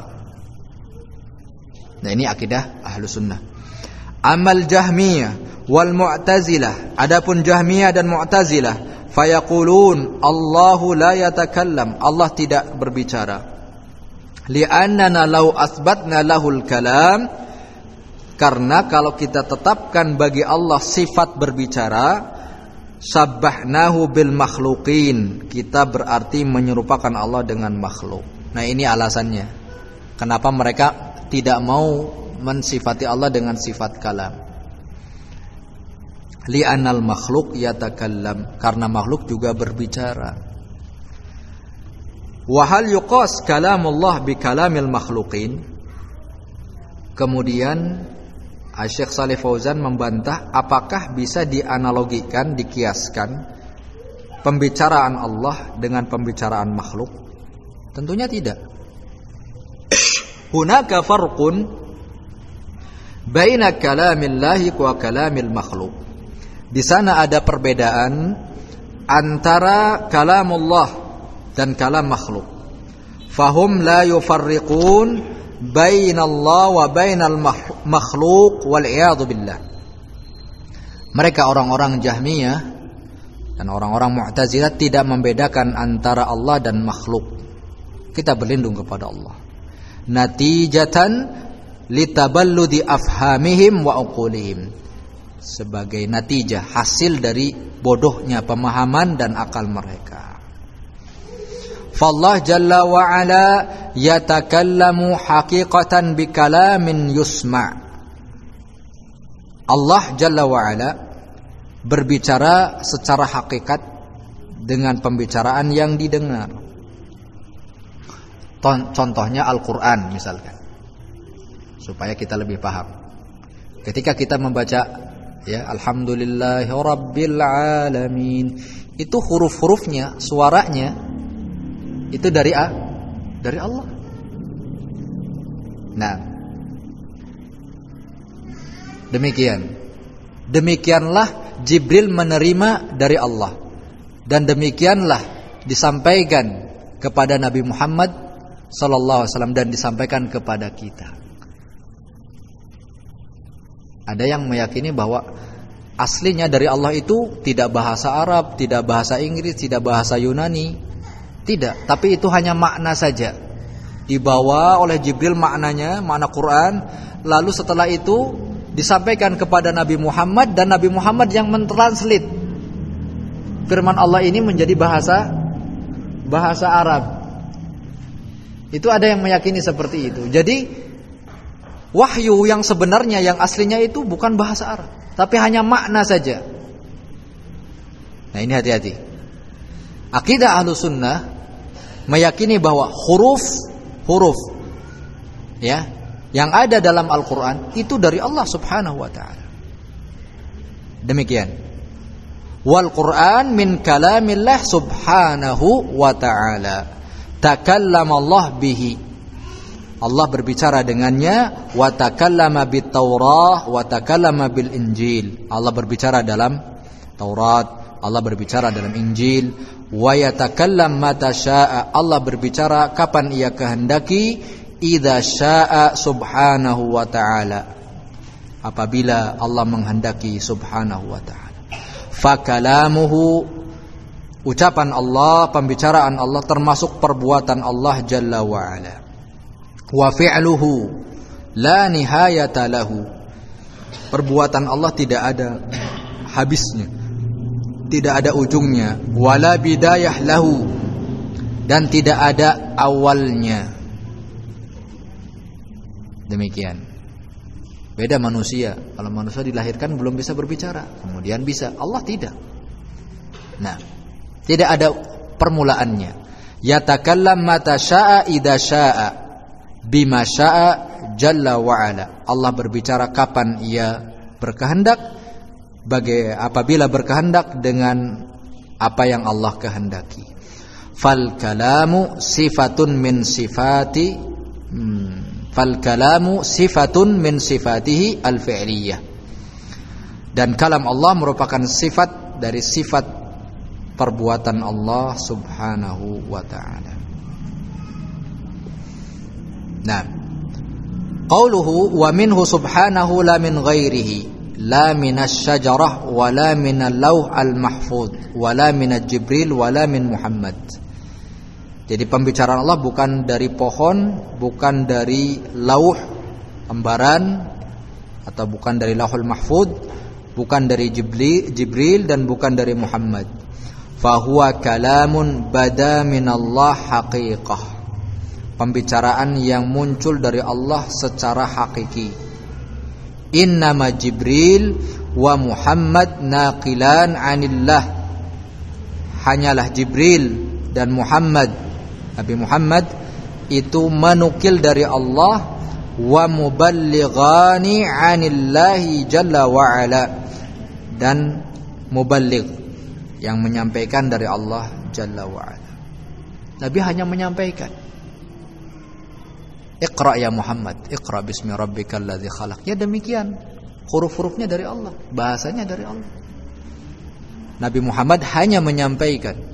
S1: Nah, ini akidah Ahlus Sunnah. Amal Jahmiyah wal Mu'tazilah, adapun Jahmiyah dan Mu'tazilah, fayaqulun Allahu la yatakallam, Allah tidak berbicara. Li'annana law asbatna lahul kalam, karena kalau kita tetapkan bagi Allah sifat berbicara, sabbahnahu bil makhluqin, kita berarti menyerupakan Allah dengan makhluk. Nah, ini alasannya kenapa mereka tidak mau mensifati Allah dengan sifat kalam. Li'annal makhluk yatakallam, karena makhluk juga berbicara. Wa hal yuqas kalamullah bi kalamil makhluqin. Kemudian Syekh Shalih Fauzan membantah, apakah bisa dianalogikan, dikiaskan pembicaraan Allah dengan pembicaraan makhluk? Tentunya tidak. Hunaka farqun baina kalamillahi wa kalamil makhluk. Di sana ada perbedaan antara kalamullah dan kalam makhluk. Fahum la yufarriqun bainallah wa bainal makhluk wal iyadu billah. Mereka orang-orang Jahmiyah dan orang-orang Mu'tazilah tidak membedakan antara Allah dan makhluk. Kita berlindung kepada Allah. Natijatan litaballudi afhamihim wa uqulihim, sebagai natijah, hasil dari bodohnya pemahaman dan akal mereka. Fallah jalla wa ala yatakallamu haqiqatan bikalamin yusma'. Allah jalla wa ala berbicara secara hakikat dengan pembicaraan yang didengar. Contohnya Al-Quran misalkan, supaya kita lebih paham. Ketika kita membaca ya alhamdulillahi rabbil alamin, itu huruf-hurufnya, suaranya itu dari Allah. Nah, demikianlah Jibril menerima dari Allah, dan demikianlah disampaikan kepada Nabi Muhammad sallallahu alaihi wasallam dan disampaikan kepada kita. Ada yang meyakini bahwa aslinya dari Allah itu tidak bahasa Arab, tidak bahasa Inggris, tidak bahasa Yunani. Tidak, tapi itu hanya makna saja. Dibawa oleh Jibril maknanya, makna Quran. Lalu setelah itu disampaikan kepada Nabi Muhammad dan Nabi Muhammad yang mentranslate firman Allah ini menjadi bahasa Arab. Itu ada yang meyakini seperti itu. Jadi wahyu yang sebenarnya, yang aslinya itu bukan bahasa Arab, tapi hanya makna saja. Nah ini hati-hati. Akidah Ahlussunnah meyakini bahwa huruf ya yang ada dalam Al-Quran itu dari Allah Subhanahu wa ta'ala. Demikian. Wal Quran min kalamillah Subhanahu wa ta'ala. Takallama Allah bihi. Allah berbicara dengannya. Wa takallama bit Taurah wa takallama bil Injil. Allah berbicara dalam Taurat, Allah berbicara dalam Injil. Wa yatakallam mata syaa. Allah berbicara kapan ia kehendaki. Idza syaa subhanahu wa ta'ala. Apabila Allah menghendaki subhanahu wa ta'ala. Fakalamuhu, ucapan Allah, pembicaraan Allah termasuk perbuatan Allah jalla wa ala. Wa fi'luhu la nihayata lahu. Perbuatan Allah tidak ada habisnya, tidak ada ujungnya. Wala bidayah lahu, dan tidak ada awalnya. Demikian. Beda manusia. Kalau manusia dilahirkan belum bisa berbicara, kemudian bisa. Allah tidak. Nah, tidak ada permulaannya. Yatakallam mata syaa idza syaa bima syaa jalla wa ala. Allah berbicara kapan ia berkehendak, apabila berkehendak dengan apa yang Allah kehendaki. Fal kalamu sifatun min sifati Fal kalamu sifatun min sifatihi al-fi'liyah. Dan kalam Allah merupakan sifat dari sifat perbuatan Allah Subhanahu wa ta'ala. Nah, qauluhu wa minhu subhanahu la min ghairihi, la minasy syajarah wa la minal lauh al-mahfuz wa la minal Jibril wa la min Muhammad. Jadi pembicaraan Allah bukan dari pohon, bukan dari lauh lembaran, atau bukan dari lauhul mahfuz, bukan dari Jibril dan bukan dari Muhammad. Fahuwa kalamun bada minallah haqiqah. Pembicaraan yang muncul dari Allah secara hakiki. Innama Jibril wa Muhammad naqilan anillah. Hanyalah Jibril dan Muhammad, Nabi Muhammad itu menukil dari Allah, wa muballighani 'anillahi jalla wa ala, dan muballigh yang menyampaikan dari Allah jalla wa ala. Nabi hanya menyampaikan. Iqra ya Muhammad, Iqra bismi rabbikal ladzi khalaq. Ya demikian. Huruf-hurufnya dari Allah, bahasanya dari Allah. Nabi Muhammad hanya menyampaikan.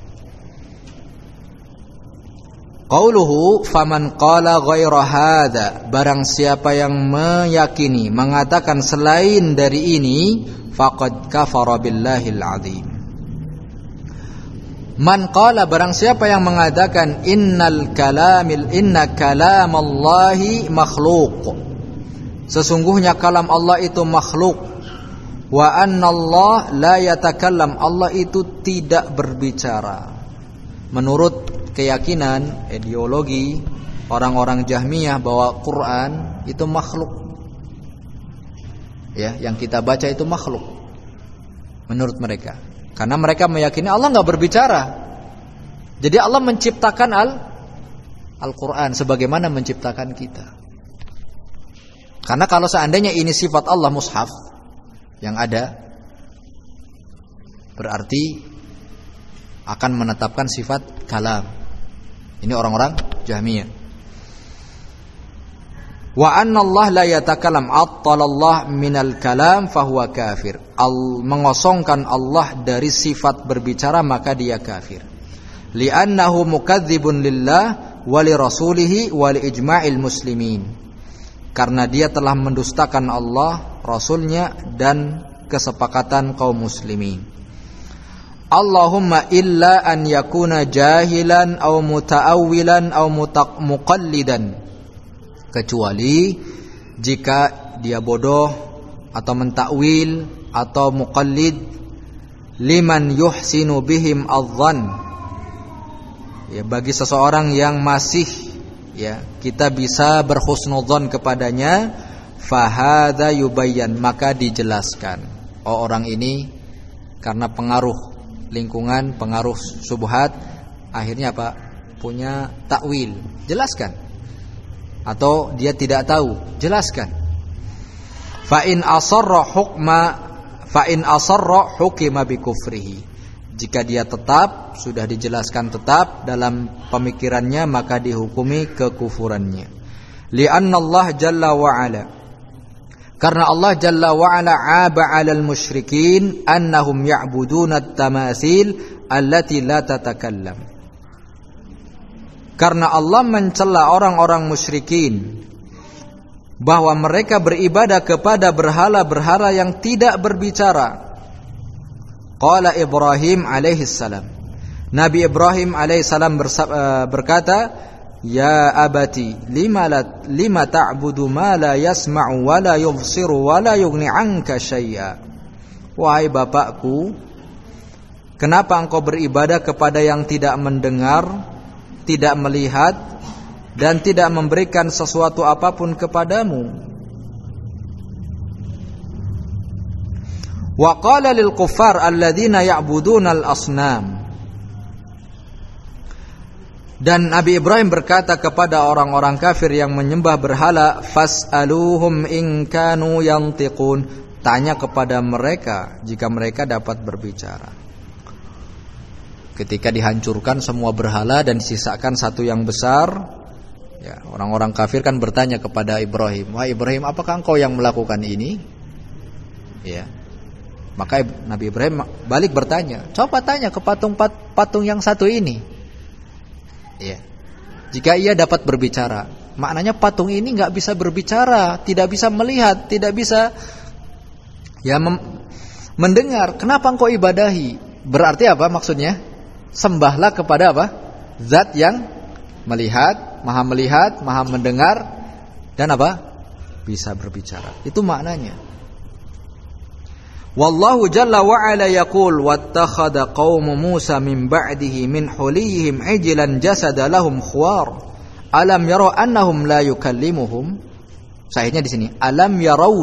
S1: Qauluhu faman qala ghaira hadza, barang siapa yang meyakini, mengatakan selain dari ini, faqad kafara billahil azim. Man qala, barang siapa yang mengatakan inna kalamallahi makhluq, sesungguhnya kalam Allah itu makhluk, wa anna Allah la yatakallam, Allah itu tidak berbicara. Menurut keyakinan ideologi orang-orang Jahmiyah bahwa Quran itu makhluk. Ya, yang kita baca itu makhluk menurut mereka. Karena mereka meyakini Allah enggak berbicara. Jadi Allah menciptakan Al-Quran sebagaimana menciptakan kita. Karena kalau seandainya ini sifat Allah mushaf yang ada, berarti akan menetapkan sifat kalam. Ini orang-orang Jahmiyah. Wa anna Allah la yatakallam, attalallah minal kalam fahuwa kafir. Mengosongkan Allah dari sifat berbicara maka dia kafir. Li'annahu mukadzibun lillah, wa li rasulihi wa li ijma'il muslimin. Karena dia telah mendustakan Allah, Rasulnya, dan kesepakatan kaum muslimin. Allahumma illa an yakuna jahilan aw muta'awwilan aw muqallidan. Kecuali jika dia bodoh atau mentakwil atau muqallid liman yuhsinu bihim adh-dhann. Ya, bagi seseorang yang masih kita bisa berhusnudzon kepadanya, fahadza yubayyan, maka dijelaskan. Orang ini karena pengaruh lingkungan, pengaruh syubhat, akhirnya apa? Punya takwil, jelaskan. Atau dia tidak tahu, jelaskan. Fa in asarra hukima bi kufrihi. Jika dia tetap, sudah dijelaskan tetap dalam pemikirannya, maka dihukumi kekufurannya. Li'anna Allah jalla wa ala, karena Allah jalla wa ala aba 'alal musyrikin annahum ya'buduna at-tamasil allati la tatakallam. Karena Allah mencela orang-orang musyrikin bahwa mereka beribadah kepada berhala-berhala yang tidak berbicara. Qala Ibrahim alaihi salam, Nabi Ibrahim alaihi salam berkata, ya abati lima ta'budu ma la yasma'u wa la yubsiru wa la yughni 'anka syai'a. Wahai bapakku, kenapa engkau beribadah kepada yang tidak mendengar, tidak melihat, dan tidak memberikan sesuatu apapun kepadamu? Wa qala lil kuffar alladzina ya'buduna al-asnam. Dan Nabi Ibrahim berkata kepada orang-orang kafir yang menyembah berhala, fas'aluhum in kanu yantiqun. Tanya kepada mereka jika mereka dapat berbicara. Ketika dihancurkan semua berhala dan disisakan satu yang besar, orang-orang kafir kan bertanya kepada Ibrahim, wahai Ibrahim, apakah engkau yang melakukan ini? Maka Nabi Ibrahim balik bertanya, coba tanya ke patung yang satu ini. Jika ia dapat berbicara, maknanya patung ini nggak bisa berbicara, tidak bisa melihat, tidak bisa mendengar. Kenapa engkau ibadahi? Berarti apa maksudnya? Sembahlah kepada apa? Zat yang melihat, maha mendengar, dan apa? Bisa berbicara. Itu maknanya. Wallahu jalla wa ala yaqul wattakhadha qaumu Musa min ba'dihi min huliyihim ijlan jasada lahum khuwar alam yarau annahum la yukallimuhum. Sahihnya di sini alam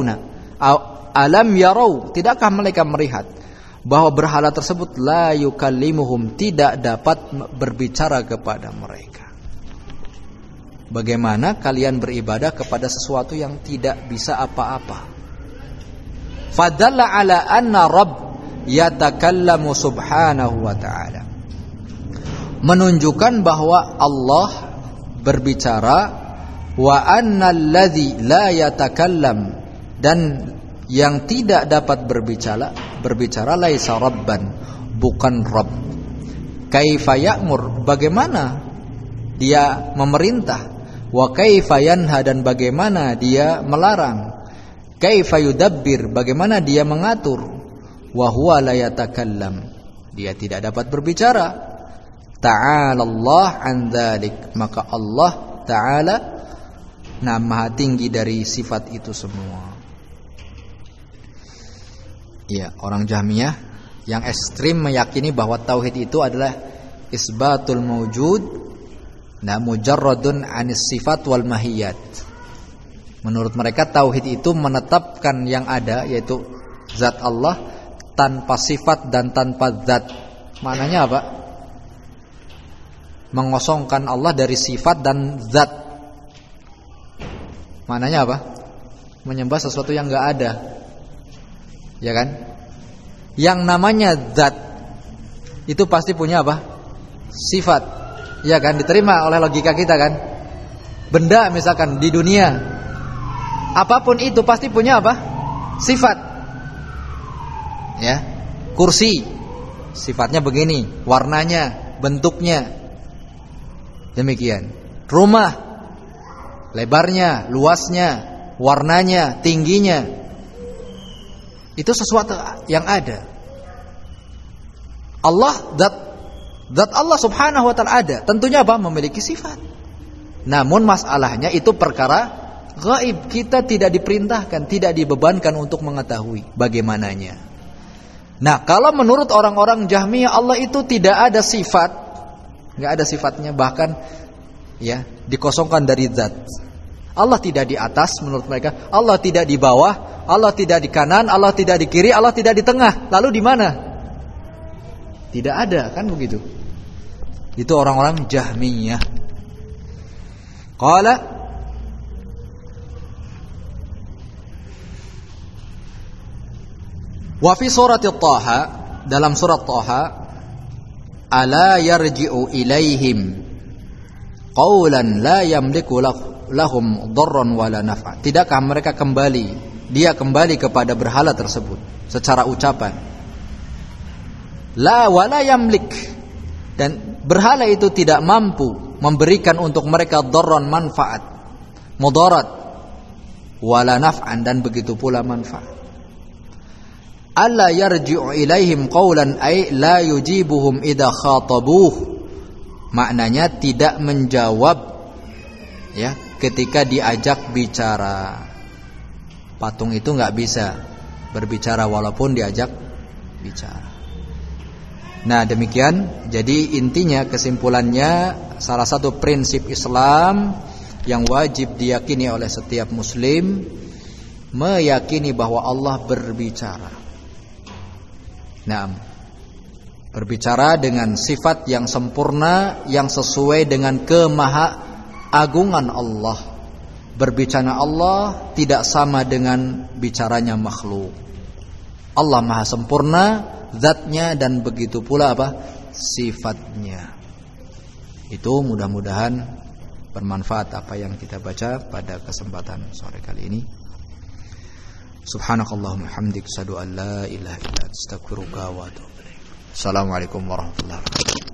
S1: yarau, tidakkah mereka melihat bahwa berhala tersebut la yukallimuhum, tidak dapat berbicara kepada mereka. Bagaimana kalian beribadah kepada sesuatu yang tidak bisa apa-apa? Fadalla ala anna Rabb yatakallamu subhanahu wa ta'ala, menunjukkan bahwa Allah berbicara, wa anna alladhi la yatakallam, dan yang tidak dapat berbicara laisa rabban, bukan Rabb. Kaifa ya'mur, bagaimana dia memerintah, wa kaifa yanha, dan bagaimana dia melarang, kaifa yudabbir, bagaimana dia mengatur, wa huwa la yatakallam, dia tidak dapat berbicara. Ta'ala Allah an dzalik, maka Allah Ta'ala maha tinggi dari sifat itu semua. Orang Jahmiyah yang ekstrim meyakini bahwa tauhid itu adalah isbatul mawjud mujarradun anis sifat wal mahiyat. Menurut mereka tauhid itu menetapkan yang ada, yaitu zat Allah, tanpa sifat dan tanpa zat. Maknanya apa? Mengosongkan Allah dari sifat dan zat. Maknanya apa? Menyembah sesuatu yang enggak ada. Ya kan? Yang namanya zat itu pasti punya apa? Sifat. Ya kan? Diterima oleh logika kita kan? Benda misalkan di dunia, apapun itu pasti punya apa? Sifat. Kursi, sifatnya begini, warnanya, bentuknya, demikian. rumah, lebarnya, luasnya, warnanya, tingginya. Itu sesuatu yang ada. Allah, zat Allah subhanahu wa ta'ala ada. Tentunya apa? Memiliki sifat. Namun masalahnya itu perkara gaib. Kita tidak diperintahkan, tidak dibebankan untuk mengetahui bagaimananya. Nah, kalau menurut orang-orang Jahmiyah, Allah itu tidak ada sifat, nggak ada sifatnya, bahkan ya dikosongkan dari zat. Allah tidak di atas menurut mereka, Allah tidak di bawah, Allah tidak di kanan, Allah tidak di kiri, Allah tidak di tengah. Lalu di mana? Tidak ada, kan begitu. Itu orang-orang Jahmiyah. Qala wa fi surati Thaha, dalam surat Thaha, ala yarji'u ilaihim qawlan la yamliku lahum dharran wala naf'a. Tidakkah mereka dia kembali kepada berhala tersebut secara ucapan. La wala yamlik, dan berhala itu tidak mampu memberikan untuk mereka dharran, manfaat, mudarat, wala naf'an, dan begitu pula manfaat. Alla yarji'u ilaihim qawlan ay la yujibuhum idza khatabuh. Maknanya tidak menjawab ya ketika diajak bicara. Patung itu enggak bisa berbicara walaupun diajak bicara. Nah, demikian. Jadi intinya, kesimpulannya, salah satu prinsip Islam yang wajib diyakini oleh setiap muslim, meyakini bahwa Allah berbicara. Nah, berbicara dengan sifat yang sempurna, yang sesuai dengan kemahaagungan Allah. Berbicara Allah tidak sama dengan bicaranya makhluk. Allah maha sempurna zatnya, dan begitu pula apa? Sifatnya. Itu mudah-mudahan bermanfaat apa yang kita baca pada kesempatan sore kali ini. Subhanakallahumma hamdik, asyhadu an la ilaha illa anta, astaghfiruka wa atubu ilaik. Assalamualaikum warahmatullahi wabarakatuh.